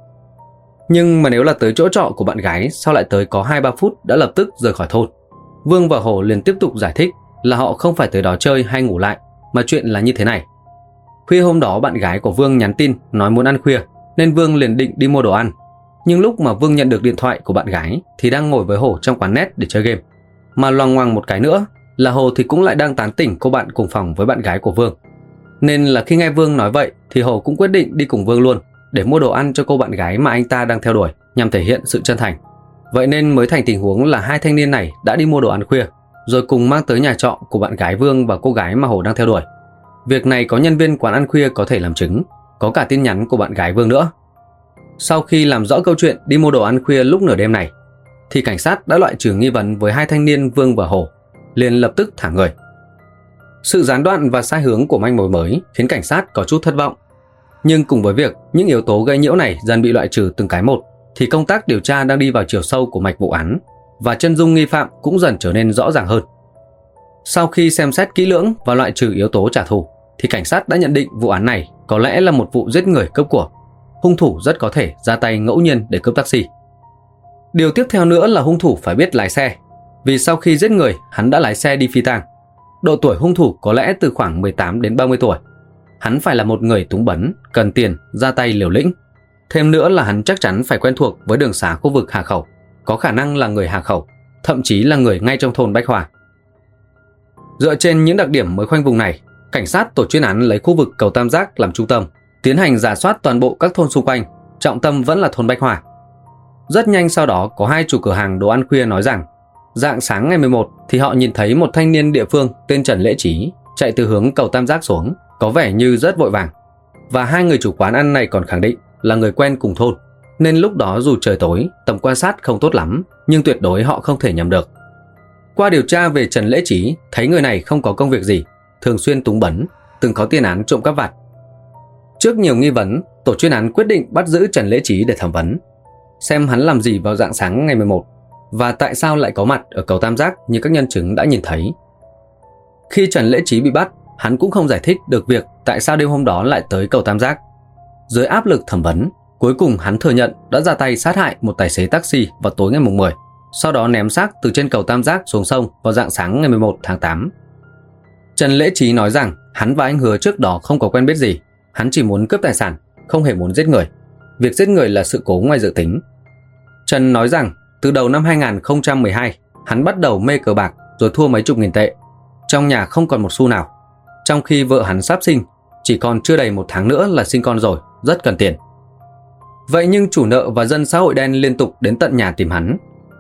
Nhưng mà nếu là tới chỗ trọ của bạn gái, sao lại tới có hai ba phút đã lập tức rời khỏi thôn? Vương và Hồ liền tiếp tục giải thích là họ không phải tới đó chơi hay ngủ lại, mà chuyện là như thế này. Khuya hôm đó bạn gái của Vương nhắn tin nói muốn ăn khuya, nên Vương liền định đi mua đồ ăn. Nhưng lúc mà Vương nhận được điện thoại của bạn gái thì đang ngồi với Hồ trong quán net để chơi game. Mà loằng ngoằng một cái nữa là Hồ thì cũng lại đang tán tỉnh cô bạn cùng phòng với bạn gái của Vương. Nên là khi nghe Vương nói vậy thì Hồ cũng quyết định đi cùng Vương luôn để mua đồ ăn cho cô bạn gái mà anh ta đang theo đuổi, nhằm thể hiện sự chân thành. Vậy nên mới thành tình huống là hai thanh niên này đã đi mua đồ ăn khuya rồi cùng mang tới nhà trọ của bạn gái Vương và cô gái mà Hồ đang theo đuổi. Việc này có nhân viên quán ăn khuya có thể làm chứng, có cả tin nhắn của bạn gái Vương nữa. Sau khi làm rõ câu chuyện đi mua đồ ăn khuya lúc nửa đêm này, thì cảnh sát đã loại trừ nghi vấn với hai thanh niên Vương và Hồ, liền lập tức thả người. Sự gián đoạn và sai hướng của manh mối mới khiến cảnh sát có chút thất vọng. Nhưng cùng với việc những yếu tố gây nhiễu này dần bị loại trừ từng cái một, thì công tác điều tra đang đi vào chiều sâu của mạch vụ án, và chân dung nghi phạm cũng dần trở nên rõ ràng hơn. Sau khi xem xét kỹ lưỡng và loại trừ yếu tố trả thù, thì cảnh sát đã nhận định vụ án này có lẽ là một vụ giết người cướp của. Hung thủ rất có thể ra tay ngẫu nhiên để cướp taxi. Điều tiếp theo nữa là hung thủ phải biết lái xe, vì sau khi giết người hắn đã lái xe đi phi tang. Độ tuổi hung thủ có lẽ từ khoảng mười tám đến ba mươi tuổi. Hắn phải là một người túng bấn, cần tiền, ra tay liều lĩnh. Thêm nữa là hắn chắc chắn phải quen thuộc với đường xá khu vực Hà Khẩu, có khả năng là người Hà Khẩu, thậm chí là người ngay trong thôn Bách Hòa. Dựa trên những đặc điểm mới khoanh vùng này, cảnh sát tổ chuyên án lấy khu vực cầu Tam Giác làm trung tâm, tiến hành rà soát toàn bộ các thôn xung quanh, trọng tâm vẫn là thôn Bách Hòa. Rất nhanh sau đó có hai chủ cửa hàng đồ ăn khuya nói rằng rạng sáng ngày mười một thì họ nhìn thấy một thanh niên địa phương tên Trần Lễ Trí chạy từ hướng cầu Tam Giác xuống, có vẻ như rất vội vàng. Và hai người chủ quán ăn này còn khẳng định là người quen cùng thôn, nên lúc đó dù trời tối, tầm quan sát không tốt lắm, nhưng tuyệt đối họ không thể nhầm được. Qua điều tra về Trần Lễ Trí, thấy người này không có công việc gì, thường xuyên túng bấn, từng có tiền án trộm cắp vặt. Trước nhiều nghi vấn, tổ chuyên án quyết định bắt giữ Trần Lễ Trí để thẩm vấn, xem hắn làm gì vào rạng sáng ngày mười một và tại sao lại có mặt ở cầu Tam Giác như các nhân chứng đã nhìn thấy. Khi Trần Lễ Trí bị bắt, hắn cũng không giải thích được việc tại sao đêm hôm đó lại tới cầu Tam Giác. Dưới áp lực thẩm vấn, cuối cùng hắn thừa nhận đã ra tay sát hại một tài xế taxi vào tối ngày mùng mười, sau đó ném xác từ trên cầu Tam Giác xuống sông vào rạng sáng ngày mười một tháng tám. Trần Lễ Trí nói rằng hắn và anh Hứa trước đó không có quen biết gì, hắn chỉ muốn cướp tài sản, không hề muốn giết người. Việc giết người là sự cố ngoài dự tính. Trần nói rằng từ đầu năm hai nghìn không trăm mười hai, hắn bắt đầu mê cờ bạc rồi thua mấy chục nghìn tệ. Trong nhà không còn một xu nào, trong khi vợ hắn sắp sinh, chỉ còn chưa đầy một tháng nữa là sinh con rồi, rất cần tiền. Vậy nhưng chủ nợ và dân xã hội đen liên tục đến tận nhà tìm hắn,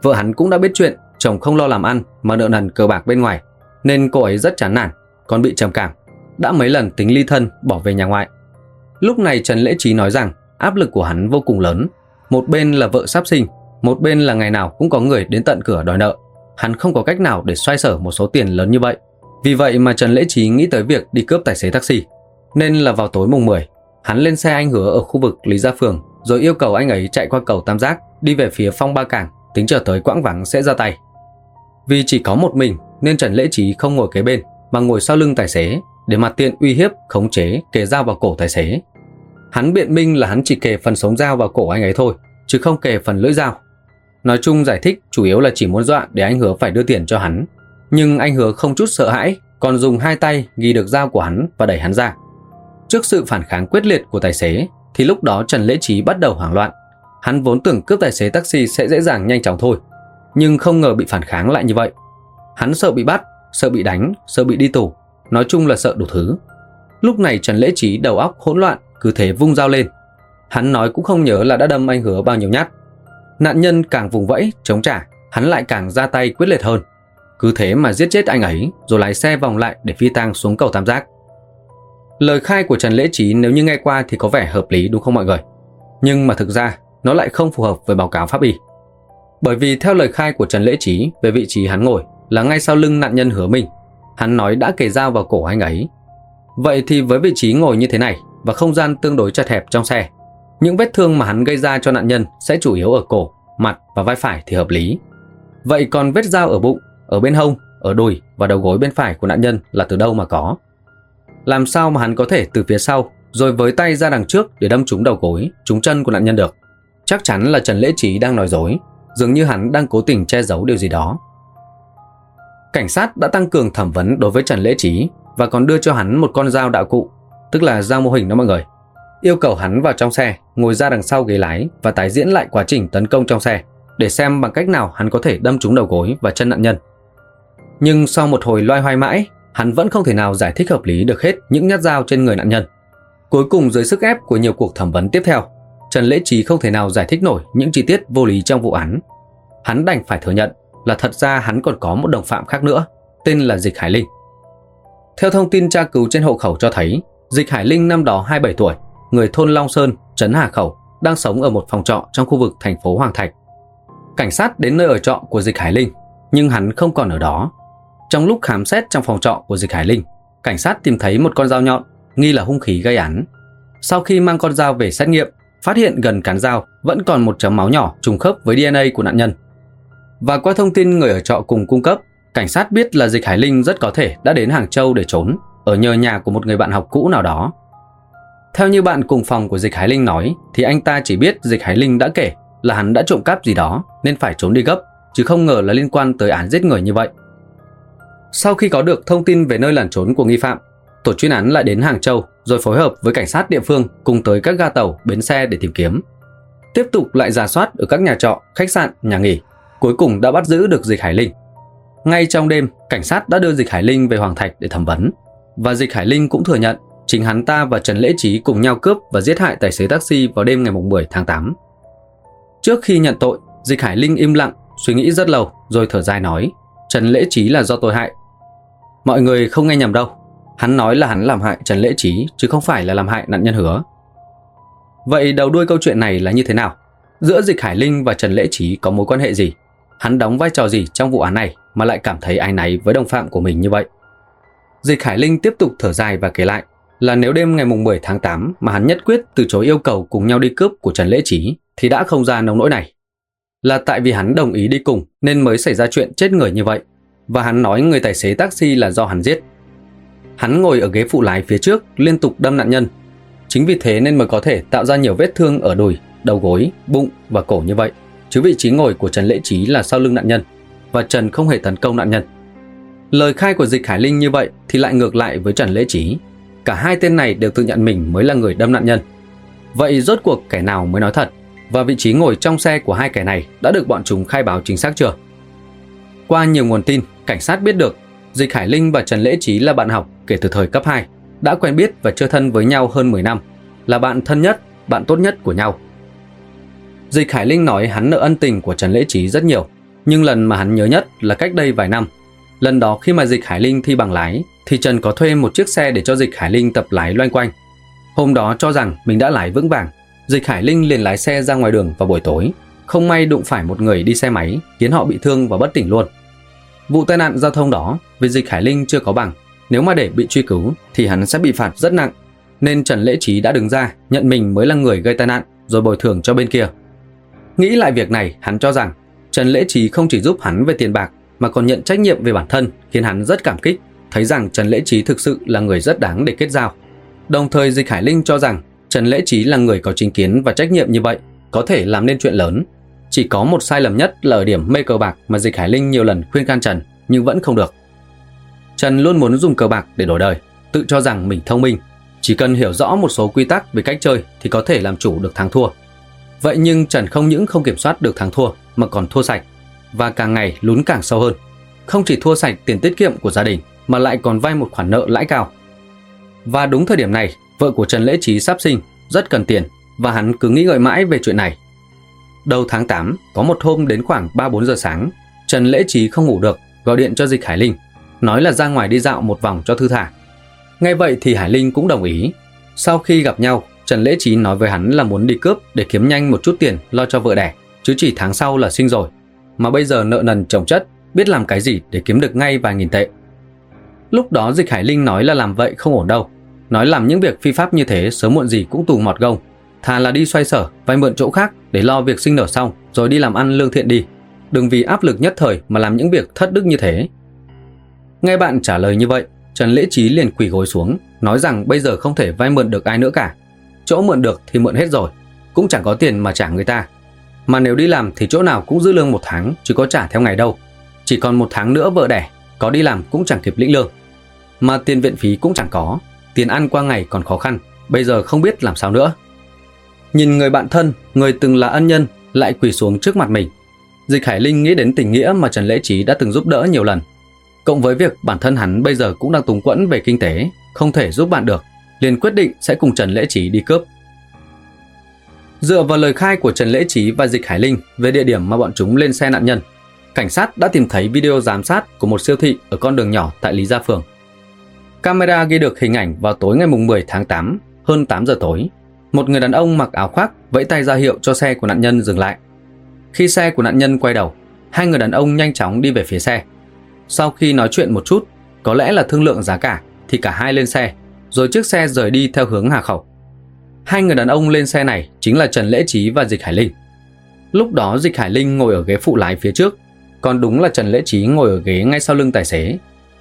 Vợ hắn cũng đã biết chuyện chồng không lo làm ăn mà nợ nần cờ bạc bên ngoài, nên cô ấy rất chán nản, còn bị trầm cảm, đã mấy lần tính ly thân bỏ về nhà ngoại. Lúc này Trần Lễ Trí nói rằng áp lực của hắn vô cùng lớn. Một bên là vợ sắp sinh, một bên là ngày nào cũng có người đến tận cửa đòi nợ. Hắn không có cách nào để xoay sở một số tiền lớn như vậy. Vì vậy mà Trần Lễ Trí nghĩ tới việc đi cướp tài xế taxi. Nên là vào tối mùng mười, hắn lên xe anh Hứa ở khu vực Lý Gia Phường, rồi yêu cầu anh ấy chạy qua cầu Tam Giác đi về phía Phong Ba Cảng, tính chờ tới quãng vắng sẽ ra tay. Vì chỉ có một mình nên Trần Lễ Trí không ngồi kế bên mà ngồi sau lưng tài xế để mặt tiện uy hiếp, khống chế, kề dao vào cổ tài xế. Hắn biện minh là hắn chỉ kề phần sống dao vào cổ anh ấy thôi, chứ không kề phần lưỡi dao. Nói chung giải thích chủ yếu là chỉ muốn dọa để anh Hứa phải đưa tiền cho hắn. Nhưng anh Hứa không chút sợ hãi, còn dùng hai tay ghi được dao của hắn và đẩy hắn ra. Trước sự phản kháng quyết liệt của tài xế thì lúc đó Trần Lễ Trí bắt đầu hoảng loạn. Hắn vốn tưởng cướp tài xế taxi sẽ dễ dàng nhanh chóng thôi, nhưng không ngờ bị phản kháng lại như vậy. Hắn sợ bị bắt, sợ bị đánh, sợ bị đi tù, nói chung là sợ đủ thứ. Lúc này Trần Lễ Trí đầu óc hỗn loạn, cứ thế vung dao lên. Hắn nói cũng không nhớ là đã đâm anh Hứa bao nhiêu nhát. Nạn nhân càng vùng vẫy chống trả, hắn lại càng ra tay quyết liệt hơn. Cứ thế mà giết chết anh ấy, rồi lái xe vòng lại để phi tang xuống cầu Tam Giác. Lời khai của Trần Lễ Trí nếu như nghe qua thì có vẻ hợp lý đúng không mọi người? Nhưng mà thực ra nó lại không phù hợp với báo cáo pháp y. Bởi vì theo lời khai của Trần Lễ Trí về vị trí hắn ngồi là ngay sau lưng nạn nhân Hứa Minh, hắn nói đã kề dao vào cổ anh ấy. Vậy thì với vị trí ngồi như thế này và không gian tương đối chật hẹp trong xe, những vết thương mà hắn gây ra cho nạn nhân sẽ chủ yếu ở cổ, mặt và vai phải thì hợp lý. Vậy còn vết dao ở bụng, ở bên hông, ở đùi và đầu gối bên phải của nạn nhân là từ đâu mà có? Làm sao mà hắn có thể từ phía sau rồi với tay ra đằng trước để đâm trúng đầu gối, trúng chân của nạn nhân được? Chắc chắn là Trần Lễ Trí đang nói dối, dường như hắn đang cố tình che giấu điều gì đó. Cảnh sát đã tăng cường thẩm vấn đối với Trần Lễ Trí và còn đưa cho hắn một con dao đạo cụ, tức là dao mô hình đó mọi người. Yêu cầu hắn vào trong xe, ngồi ra đằng sau ghế lái và tái diễn lại quá trình tấn công trong xe để xem bằng cách nào hắn có thể đâm trúng đầu gối và chân nạn nhân. Nhưng sau một hồi loay hoay mãi, hắn vẫn không thể nào giải thích hợp lý được hết những nhát dao trên người nạn nhân. Cuối cùng dưới sức ép của nhiều cuộc thẩm vấn tiếp theo, Trần Lễ Trí không thể nào giải thích nổi những chi tiết vô lý trong vụ án. Hắn đành phải thừa nhận là thật ra hắn còn có một đồng phạm khác nữa, tên là Dịch Hải Linh. Theo thông tin tra cứu trên hộ khẩu cho thấy, Dịch Hải Linh năm đó hai mươi bảy tuổi, người thôn Long Sơn, trấn Hà Khẩu, đang sống ở một phòng trọ trong khu vực thành phố Hoàng Thạch. Cảnh sát đến nơi ở trọ của Dịch Hải Linh, nhưng hắn không còn ở đó. Trong lúc khám xét trong phòng trọ của Dịch Hải Linh, cảnh sát tìm thấy một con dao nhọn, nghi là hung khí gây án. Sau khi mang con dao về xét nghiệm, phát hiện gần cán dao vẫn còn một chấm máu nhỏ trùng khớp với đê en a của nạn nhân. Và qua thông tin người ở trọ cùng cung cấp, cảnh sát biết là Dịch Hải Linh rất có thể đã đến Hàng Châu để trốn, ở nhờ nhà của một người bạn học cũ nào đó. Theo như bạn cùng phòng của Dịch Hải Linh nói, thì anh ta chỉ biết Dịch Hải Linh đã kể là hắn đã trộm cắp gì đó nên phải trốn đi gấp, chứ không ngờ là liên quan tới án giết người như vậy. Sau khi có được thông tin về nơi lẩn trốn của nghi phạm, tổ chuyên án lại đến Hàng Châu rồi phối hợp với cảnh sát địa phương cùng tới các ga tàu, bến xe để tìm kiếm. Tiếp tục lại rà soát ở các nhà trọ, khách sạn, nhà nghỉ, cuối cùng đã bắt giữ được Dịch Hải Linh. Ngay trong đêm, cảnh sát đã đưa Dịch Hải Linh về Hoàng Thạch để thẩm vấn. Và Dịch Hải Linh cũng thừa nhận chính hắn ta và Trần Lễ Trí cùng nhau cướp và giết hại tài xế taxi vào đêm ngày mười tháng tám. Trước khi nhận tội, Dịch Hải Linh im lặng, suy nghĩ rất lâu rồi thở dài nói: Trần Lễ Trí là do tôi hại. Mọi người không nghe nhầm đâu, hắn nói là hắn làm hại Trần Lễ Trí chứ không phải là làm hại nạn nhân Hứa. Vậy đầu đuôi câu chuyện này là như thế nào? Giữa Dịch Hải Linh và Trần Lễ Trí có mối quan hệ gì? Hắn đóng vai trò gì trong vụ án này mà lại cảm thấy áy náy với đồng phạm của mình như vậy? Dịch Hải Linh tiếp tục thở dài và kể lại là nếu đêm ngày mười tháng tám mà hắn nhất quyết từ chối yêu cầu cùng nhau đi cướp của Trần Lễ Trí thì đã không ra nông nỗi này. Là tại vì hắn đồng ý đi cùng nên mới xảy ra chuyện chết người như vậy. Và hắn nói người tài xế taxi là do hắn giết. Hắn ngồi ở ghế phụ lái phía trước liên tục đâm nạn nhân. Chính vì thế nên mới có thể tạo ra nhiều vết thương ở đùi, đầu gối, bụng và cổ như vậy. Chứ vị trí ngồi của Trần Lễ Trí là sau lưng nạn nhân và Trần không hề tấn công nạn nhân. Lời khai của Dịch Hải Linh như vậy thì lại ngược lại với Trần Lễ Trí. Cả hai tên này đều tự nhận mình mới là người đâm nạn nhân. Vậy rốt cuộc kẻ nào mới nói thật? Và vị trí ngồi trong xe của hai kẻ này đã được bọn chúng khai báo chính xác chưa? Qua nhiều nguồn tin, cảnh sát biết được Dịch Hải Linh và Trần Lễ Trí là bạn học kể từ thời cấp hai, đã quen biết và chơi thân với nhau hơn mười năm, là bạn thân nhất, bạn tốt nhất của nhau. Dịch Hải Linh nói hắn nợ ân tình của Trần Lễ Trí rất nhiều, Nhưng lần mà hắn nhớ nhất là cách đây vài năm. Lần đó khi mà Dịch Hải Linh thi bằng lái thì Trần có thuê một chiếc xe để cho Dịch Hải Linh tập lái loanh quanh. Hôm đó cho rằng mình đã lái vững vàng, Dịch Hải Linh liền lái xe ra ngoài đường vào buổi tối. Không may đụng phải một người đi xe máy, khiến họ bị thương và bất tỉnh luôn. Vụ tai nạn giao thông đó, vì Dịch Hải Linh chưa có bằng, nếu mà để bị truy cứu thì hắn sẽ bị phạt rất nặng, nên Trần Lễ Trí đã đứng ra nhận mình mới là người gây tai nạn rồi bồi thường cho bên kia. Nghĩ lại việc này, hắn cho rằng Trần Lễ Trí không chỉ giúp hắn về tiền bạc mà còn nhận trách nhiệm về bản thân, khiến hắn rất cảm kích, thấy rằng Trần Lễ Trí thực sự là người rất đáng để kết giao. Đồng thời Dịch Hải Linh cho rằng Trần Lễ Trí là người có chính kiến và trách nhiệm như vậy, có thể làm nên chuyện lớn. Chỉ có một sai lầm nhất là ở điểm mê cờ bạc mà Dịch Hải Linh nhiều lần khuyên can Trần nhưng vẫn không được. Trần luôn muốn dùng cờ bạc để đổi đời, tự cho rằng mình thông minh, chỉ cần hiểu rõ một số quy tắc về cách chơi thì có thể làm chủ được thắng thua. Vậy nhưng Trần không những không kiểm soát được thắng thua mà còn thua sạch, và càng ngày lún càng sâu hơn. Không chỉ thua sạch tiền tiết kiệm của gia đình mà lại còn vay một khoản nợ lãi cao. Và đúng thời điểm này, vợ của Trần Lễ Trí sắp sinh, rất cần tiền, và hắn cứ nghĩ ngợi mãi về chuyện này. Đầu tháng tám, có một hôm đến khoảng ba bốn giờ sáng, Trần Lễ Trí không ngủ được, gọi điện cho Dịch Hải Linh, nói là ra ngoài đi dạo một vòng cho thư thả. Nghe vậy thì Hải Linh cũng đồng ý. Sau khi gặp nhau, Trần Lễ Trí nói với hắn là muốn đi cướp để kiếm nhanh một chút tiền lo cho vợ đẻ, chứ chỉ tháng sau là sinh rồi. Mà bây giờ nợ nần chồng chất, biết làm cái gì để kiếm được ngay vài nghìn tệ. Lúc đó Dịch Hải Linh nói là làm vậy không ổn đâu, nói làm những việc phi pháp như thế sớm muộn gì cũng tù mọt gông, thà là đi xoay sở vay mượn chỗ khác để lo việc sinh nở xong rồi đi làm ăn lương thiện đi, đừng vì áp lực nhất thời mà làm những việc thất đức như thế. Nghe bạn trả lời như vậy, Trần Lễ Trí liền quỳ gối xuống, nói rằng bây giờ không thể vay mượn được ai nữa cả. Chỗ mượn được thì mượn hết rồi, cũng chẳng có tiền mà trả người ta. Mà nếu đi làm thì chỗ nào cũng giữ lương một tháng, chứ có trả theo ngày đâu. Chỉ còn một tháng nữa vợ đẻ, có đi làm cũng chẳng kịp lĩnh lương. Mà tiền viện phí cũng chẳng có, tiền ăn qua ngày còn khó khăn, bây giờ không biết làm sao nữa. Nhìn người bạn thân, người từng là ân nhân lại quỳ xuống trước mặt mình, Dịch Hải Linh nghĩ đến tình nghĩa mà Trần Lễ Trí đã từng giúp đỡ nhiều lần. Cộng với việc bản thân hắn bây giờ cũng đang túng quẫn về kinh tế, không thể giúp bạn được, liền quyết định sẽ cùng Trần Lễ Trí đi cướp. Dựa vào lời khai của Trần Lễ Trí và Dịch Hải Linh về địa điểm mà bọn chúng lên xe nạn nhân, cảnh sát đã tìm thấy video giám sát của một siêu thị ở con đường nhỏ tại Lý Gia Phường. Camera ghi được hình ảnh vào tối ngày mười tháng tám, hơn tám giờ tối. Một người đàn ông mặc áo khoác vẫy tay ra hiệu cho xe của nạn nhân dừng lại. Khi xe của nạn nhân quay đầu, hai người đàn ông nhanh chóng đi về phía xe. Sau khi nói chuyện một chút, có lẽ là thương lượng giá cả, thì cả hai lên xe, rồi chiếc xe rời đi theo hướng Hà Khẩu. Hai người đàn ông lên xe này chính là Trần Lễ Trí và Dịch Hải Linh. Lúc đó Dịch Hải Linh ngồi ở ghế phụ lái phía trước, còn đúng là Trần Lễ Trí ngồi ở ghế ngay sau lưng tài xế.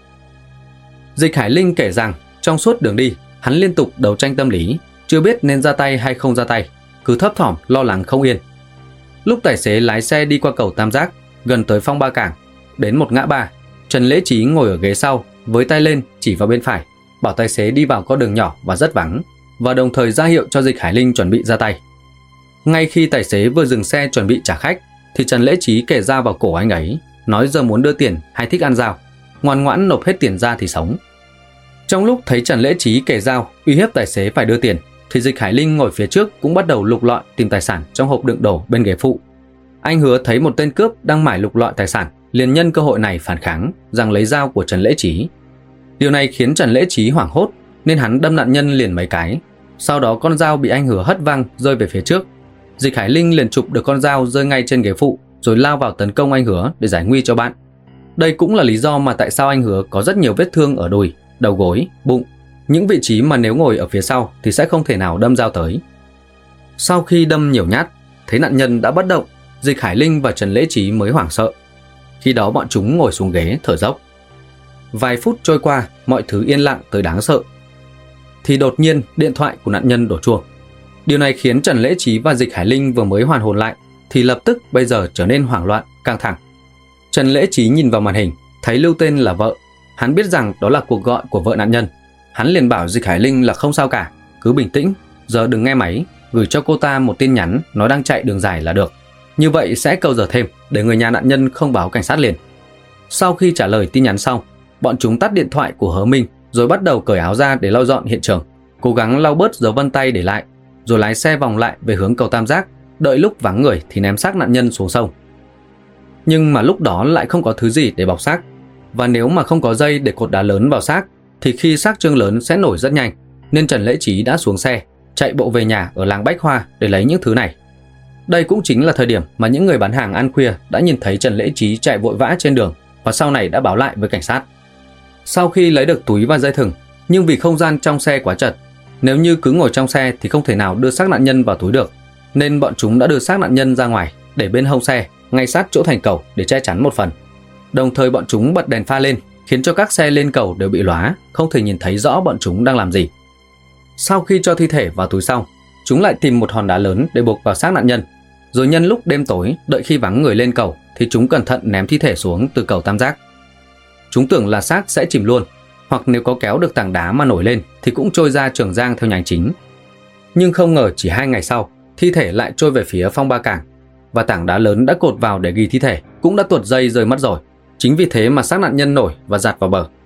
Dịch Hải Linh kể rằng trong suốt đường đi, hắn liên tục đấu tranh tâm lý, chưa biết nên ra tay hay không ra tay, cứ thấp thỏm lo lắng không yên. Lúc tài xế lái xe đi qua cầu Tam Giác, gần tới Phong Ba Cảng, đến một ngã ba, Trần Lễ Trí ngồi ở ghế sau, với tay lên chỉ vào bên phải, bảo tài xế đi vào con đường nhỏ và rất vắng, và đồng thời ra hiệu cho Dịch Hải Linh chuẩn bị ra tay. Ngay khi tài xế vừa dừng xe chuẩn bị trả khách, thì Trần Lễ Trí kể dao vào cổ anh ấy, nói giờ muốn đưa tiền hay thích ăn dao, ngoan ngoãn nộp hết tiền ra thì sống. Trong lúc thấy Trần Lễ Trí kể dao uy hiếp tài xế phải đưa tiền, thì Dịch Hải Linh ngồi phía trước cũng bắt đầu lục lọi tìm tài sản trong hộp đựng đồ bên ghế phụ. Anh Hứa thấy một tên cướp đang mải lục lọi tài sản, liền nhân cơ hội này phản kháng rằng lấy dao của Trần Lễ Trí. Điều này khiến Trần Lễ Trí hoảng hốt, nên hắn đâm nạn nhân liền mấy cái. Sau đó con dao bị anh Hứa hất văng rơi về phía trước. Dịch Hải Linh liền chụp được con dao rơi ngay trên ghế phụ, rồi lao vào tấn công anh Hứa để giải nguy cho bạn. Đây cũng là lý do mà tại sao anh Hứa có rất nhiều vết thương ở đùi, đầu gối, bụng, những vị trí mà nếu ngồi ở phía sau thì sẽ không thể nào đâm dao tới. Sau khi đâm nhiều nhát, thấy nạn nhân đã bất động, Dịch Hải Linh và Trần Lễ Trí mới hoảng sợ. Khi đó bọn chúng ngồi xuống ghế thở dốc. Vài phút trôi qua, mọi thứ yên lặng tới đáng sợ. Thì đột nhiên điện thoại của nạn nhân đổ chuông. Điều này khiến Trần Lễ Trí và Dịch Hải Linh vừa mới hoàn hồn lại thì lập tức bây giờ trở nên hoảng loạn, căng thẳng. Trần Lễ Trí nhìn vào màn hình, thấy lưu tên là vợ. Hắn biết rằng đó là cuộc gọi của vợ nạn nhân. Hắn liền bảo Dịch Hải Linh là không sao cả, cứ bình tĩnh, giờ đừng nghe máy, gửi cho cô ta một tin nhắn nói đang chạy đường dài là được. Như vậy sẽ câu giờ thêm để người nhà nạn nhân không báo cảnh sát liền. Sau khi trả lời tin nhắn xong, bọn chúng tắt điện thoại của Hứa Minh rồi bắt đầu cởi áo ra để lau dọn hiện trường, cố gắng lau bớt dấu vân tay để lại, rồi lái xe vòng lại về hướng cầu Tam Giác, đợi lúc vắng người thì ném xác nạn nhân xuống sông. Nhưng mà lúc đó lại không có thứ gì để bọc xác. Và nếu mà không có dây để cột đá lớn vào xác thì khi xác trương lớn sẽ nổi rất nhanh, nên Trần Lễ Chí đã xuống xe, chạy bộ về nhà ở làng Bách Hoa để lấy những thứ này. Đây cũng chính là thời điểm mà những người bán hàng ăn khuya đã nhìn thấy Trần Lễ Chí chạy vội vã trên đường và sau này đã báo lại với cảnh sát. Sau khi lấy được túi và dây thừng, nhưng vì không gian trong xe quá chật, nếu như cứ ngồi trong xe thì không thể nào đưa xác nạn nhân vào túi được, nên bọn chúng đã đưa xác nạn nhân ra ngoài để bên hông xe, ngay sát chỗ thành cầu để che chắn một phần. Đồng thời bọn chúng bật đèn pha lên, khiến cho các xe lên cầu đều bị lóa, không thể nhìn thấy rõ bọn chúng đang làm gì. Sau khi cho thi thể vào túi xong, chúng lại tìm một hòn đá lớn để buộc vào xác nạn nhân. Rồi nhân lúc đêm tối, đợi khi vắng người lên cầu thì chúng cẩn thận ném thi thể xuống từ cầu tam giác. Chúng tưởng là xác sẽ chìm luôn, hoặc nếu có kéo được tảng đá mà nổi lên thì cũng trôi ra Trường Giang theo nhánh chính. Nhưng không ngờ chỉ hai ngày sau, thi thể lại trôi về phía Phong Ba Cảng, và tảng đá lớn đã cột vào để ghi thi thể cũng đã tuột dây rơi mất rồi. Chính vì thế mà xác nạn nhân nổi và giạt vào bờ.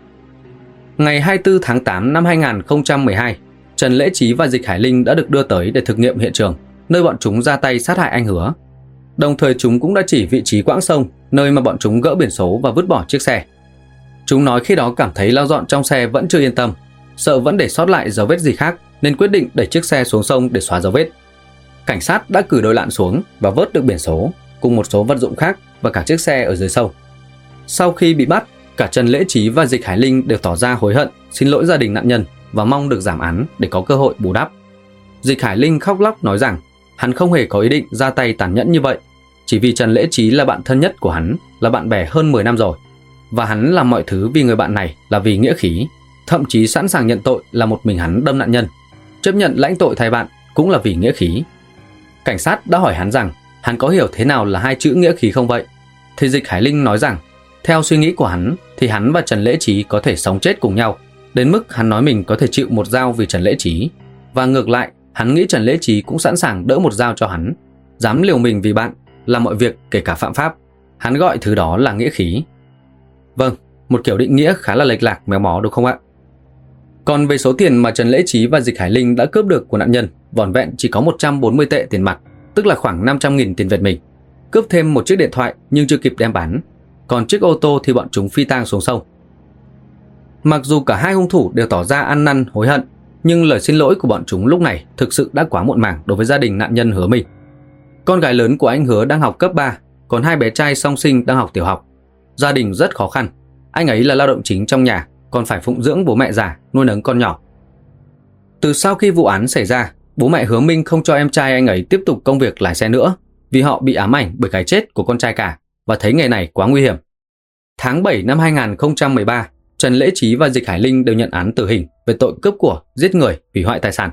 Ngày hai mươi tư tháng tám năm hai nghìn không trăm mười hai, Trần Lễ Chí và Dịch Hải Linh đã được đưa tới để thực nghiệm hiện trường, nơi bọn chúng ra tay sát hại anh Hứa. Đồng thời chúng cũng đã chỉ vị trí quãng sông, nơi mà bọn chúng gỡ biển số và vứt bỏ chiếc xe. Chúng nói khi đó cảm thấy lau dọn trong xe vẫn chưa yên tâm, sợ vẫn để sót lại dấu vết gì khác, nên quyết định đẩy chiếc xe xuống sông để xóa dấu vết. Cảnh sát đã cử đội lặn xuống và vớt được biển số cùng một số vật dụng khác và cả chiếc xe ở dưới sông. Sau khi bị bắt, cả Trần Lễ Chí và Dịch Hải Linh đều tỏ ra hối hận, xin lỗi gia đình nạn nhân và mong được giảm án để có cơ hội bù đắp. Dịch Hải Linh khóc lóc nói rằng hắn không hề có ý định ra tay tàn nhẫn như vậy, chỉ vì Trần Lễ Chí là bạn thân nhất của hắn, là bạn bè hơn mười năm rồi, và hắn làm mọi thứ vì người bạn này là vì nghĩa khí, thậm chí sẵn sàng nhận tội là một mình hắn đâm nạn nhân, chấp nhận lãnh tội thay bạn cũng là vì nghĩa khí. Cảnh sát đã hỏi hắn rằng hắn có hiểu thế nào là hai chữ nghĩa khí không vậy, thì Dịch Hải Linh nói rằng theo suy nghĩ của hắn thì hắn và Trần Lễ Chí có thể sống chết cùng nhau, đến mức hắn nói mình có thể chịu một dao vì Trần Lễ Chí, và ngược lại hắn nghĩ Trần Lễ Chí cũng sẵn sàng đỡ một dao cho hắn, dám liều mình vì bạn, làm mọi việc kể cả phạm pháp. Hắn gọi thứ đó là nghĩa khí. Vâng, một kiểu định nghĩa khá là lệch lạc méo mó đúng không ạ? Còn về số tiền mà Trần Lễ Chí và Dịch Hải Linh đã cướp được của nạn nhân, vỏn vẹn chỉ có một trăm bốn mươi tệ tiền mặt, tức là khoảng năm trăm nghìn tiền Việt mình. Cướp thêm một chiếc điện thoại nhưng chưa kịp đem bán, còn chiếc ô tô thì bọn chúng phi tang xuống sông. Mặc dù cả hai hung thủ đều tỏ ra ăn năn hối hận, nhưng lời xin lỗi của bọn chúng lúc này thực sự đã quá muộn màng đối với gia đình nạn nhân Hứa Minh. Con gái lớn của anh Hứa đang học cấp ba, còn hai bé trai song sinh đang học tiểu học. Gia đình rất khó khăn, anh ấy là lao động chính trong nhà, còn phải phụng dưỡng bố mẹ già, nuôi nấng con nhỏ. Từ sau khi vụ án xảy ra, bố mẹ Hứa Minh không cho em trai anh ấy tiếp tục công việc lái xe nữa, vì họ bị ám ảnh bởi cái chết của con trai cả và thấy nghề này quá nguy hiểm. Tháng bảy năm hai nghìn không trăm mười ba, Trần Lễ Chí và Dịch Hải Linh đều nhận án tử hình về tội cướp của, giết người, hủy hoại tài sản.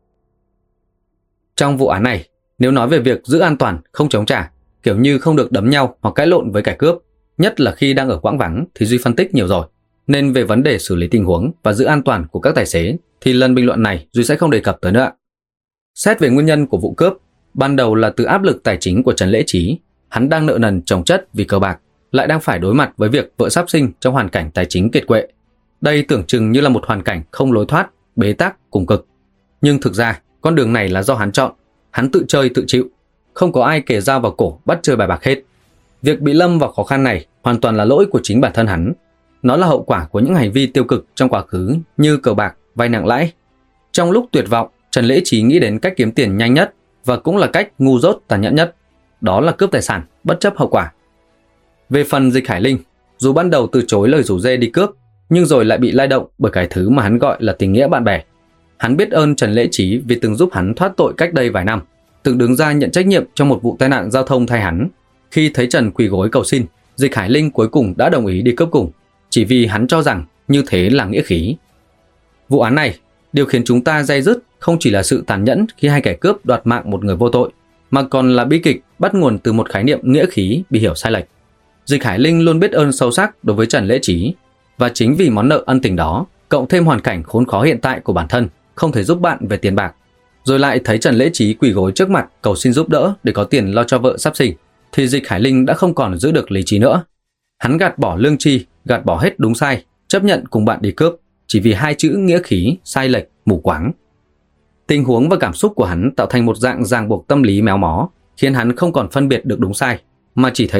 Trong vụ án này, nếu nói về việc giữ an toàn, không chống trả, kiểu như không được đấm nhau hoặc cãi lộn với kẻ cướp, nhất là khi đang ở quãng vắng thì Duy phân tích nhiều rồi, nên về vấn đề xử lý tình huống và giữ an toàn của các tài xế thì lần bình luận này Duy sẽ không đề cập tới nữa. Xét về nguyên nhân của vụ cướp, ban đầu là từ áp lực tài chính của Trần Lễ Chí. Hắn đang nợ nần chồng chất vì cờ bạc, lại đang phải đối mặt với việc vợ sắp sinh trong hoàn cảnh tài chính kiệt quệ. Đây tưởng chừng như là một hoàn cảnh không lối thoát, bế tắc, cùng cực. Nhưng thực ra, con đường này là do hắn chọn, hắn tự chơi tự chịu, không có ai kề dao vào cổ bắt chơi bài bạc hết. Việc bị lâm vào khó khăn này hoàn toàn là lỗi của chính bản thân hắn. Nó là hậu quả của những hành vi tiêu cực trong quá khứ như cờ bạc, vay nặng lãi. Trong lúc tuyệt vọng, Trần Lễ Chí nghĩ đến cách kiếm tiền nhanh nhất và cũng là cách ngu dốt tàn nhẫn nhất. Đó là cướp tài sản, bất chấp hậu quả. Về phần Dịch Hải Linh, dù ban đầu từ chối lời rủ rê đi cướp, nhưng rồi lại bị lay động bởi cái thứ mà hắn gọi là tình nghĩa bạn bè. Hắn biết ơn Trần Lễ Chí vì từng giúp hắn thoát tội cách đây vài năm, từng đứng ra nhận trách nhiệm trong một vụ tai nạn giao thông thay hắn. Khi thấy Trần quỳ gối cầu xin, Dịch Hải Linh cuối cùng đã đồng ý đi cướp cùng, chỉ vì hắn cho rằng như thế là nghĩa khí. Vụ án này, điều khiến chúng ta day dứt không chỉ là sự tàn nhẫn khi hai kẻ cướp đoạt mạng một người vô tội, mà còn là bi kịch bắt nguồn từ một khái niệm nghĩa khí bị hiểu sai lệch. Dịch Hải Linh luôn biết ơn sâu sắc đối với Trần Lễ Chí, và chính vì món nợ ân tình đó, cộng thêm hoàn cảnh khốn khó hiện tại của bản thân, không thể giúp bạn về tiền bạc, rồi lại thấy Trần Lễ Chí quỳ gối trước mặt cầu xin giúp đỡ để có tiền lo cho vợ sắp sinh, thì Dịch Hải Linh đã không còn giữ được lý trí nữa. Hắn gạt bỏ lương tri, gạt bỏ hết đúng sai, chấp nhận cùng bạn đi cướp, chỉ vì hai chữ nghĩa khí sai lệch, mù quáng. Tình huống và cảm xúc của hắn tạo thành một dạng ràng buộc tâm lý méo mó, khiến hắn không còn phân biệt được đúng sai, mà chỉ thấy rằng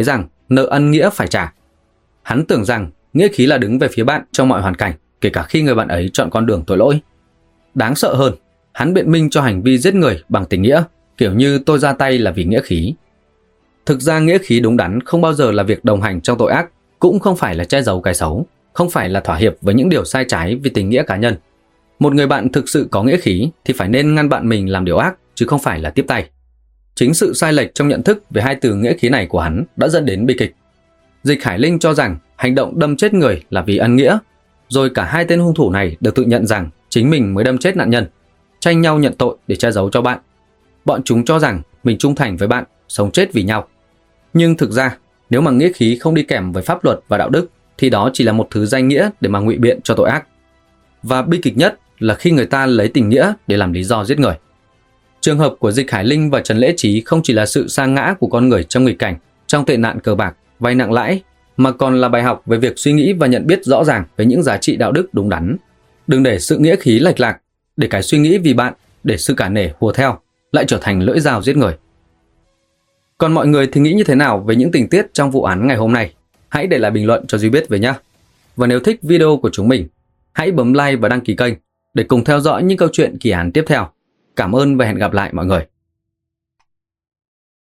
nợ ân nghĩa phải trả. Hắn tưởng rằng nghĩa khí là đứng về phía bạn trong mọi hoàn cảnh, kể cả khi người bạn ấy chọn con đường tội lỗi. Đáng sợ hơn, hắn biện minh cho hành vi giết người bằng tình nghĩa, kiểu như tôi ra tay là vì nghĩa khí. Thực ra nghĩa khí đúng đắn không bao giờ là việc đồng hành trong tội ác, cũng không phải là che giấu cái xấu, không phải là thỏa hiệp với những điều sai trái vì tình nghĩa cá nhân. Một người bạn thực sự có nghĩa khí thì phải nên ngăn bạn mình làm điều ác, chứ không phải là tiếp tay. Chính sự sai lệch trong nhận thức về hai từ nghĩa khí này của hắn đã dẫn đến bi kịch. Dịch Hải Linh cho rằng hành động đâm chết người là vì ân nghĩa, rồi cả hai tên hung thủ này đều tự nhận rằng chính mình mới đâm chết nạn nhân, tranh nhau nhận tội để che giấu cho bạn. Bọn chúng cho rằng mình trung thành với bạn, sống chết vì nhau. Nhưng thực ra, nếu mà nghĩa khí không đi kèm với pháp luật và đạo đức, thì đó chỉ là một thứ danh nghĩa để mà ngụy biện cho tội ác. Và bi kịch nhất là khi người ta lấy tình nghĩa để làm lý do giết người. Trường hợp của Dịch Hải Linh và Trần Lễ Trí không chỉ là sự sa ngã của con người trong nghịch cảnh, trong tệ nạn cờ bạc, vay nặng lãi, mà còn là bài học về việc suy nghĩ và nhận biết rõ ràng về những giá trị đạo đức đúng đắn. Đừng để sự nghĩa khí lệch lạc, để cái suy nghĩ vì bạn, để sự cả nể hùa theo, lại trở thành lưỡi dao giết người. Còn mọi người thì nghĩ như thế nào về những tình tiết trong vụ án ngày hôm nay? Hãy để lại bình luận cho Duy biết với nhé. Và nếu thích video của chúng mình, hãy bấm like và đăng ký kênh để cùng theo dõi những câu chuyện kỳ án tiếp theo. Cảm ơn và hẹn gặp lại mọi người.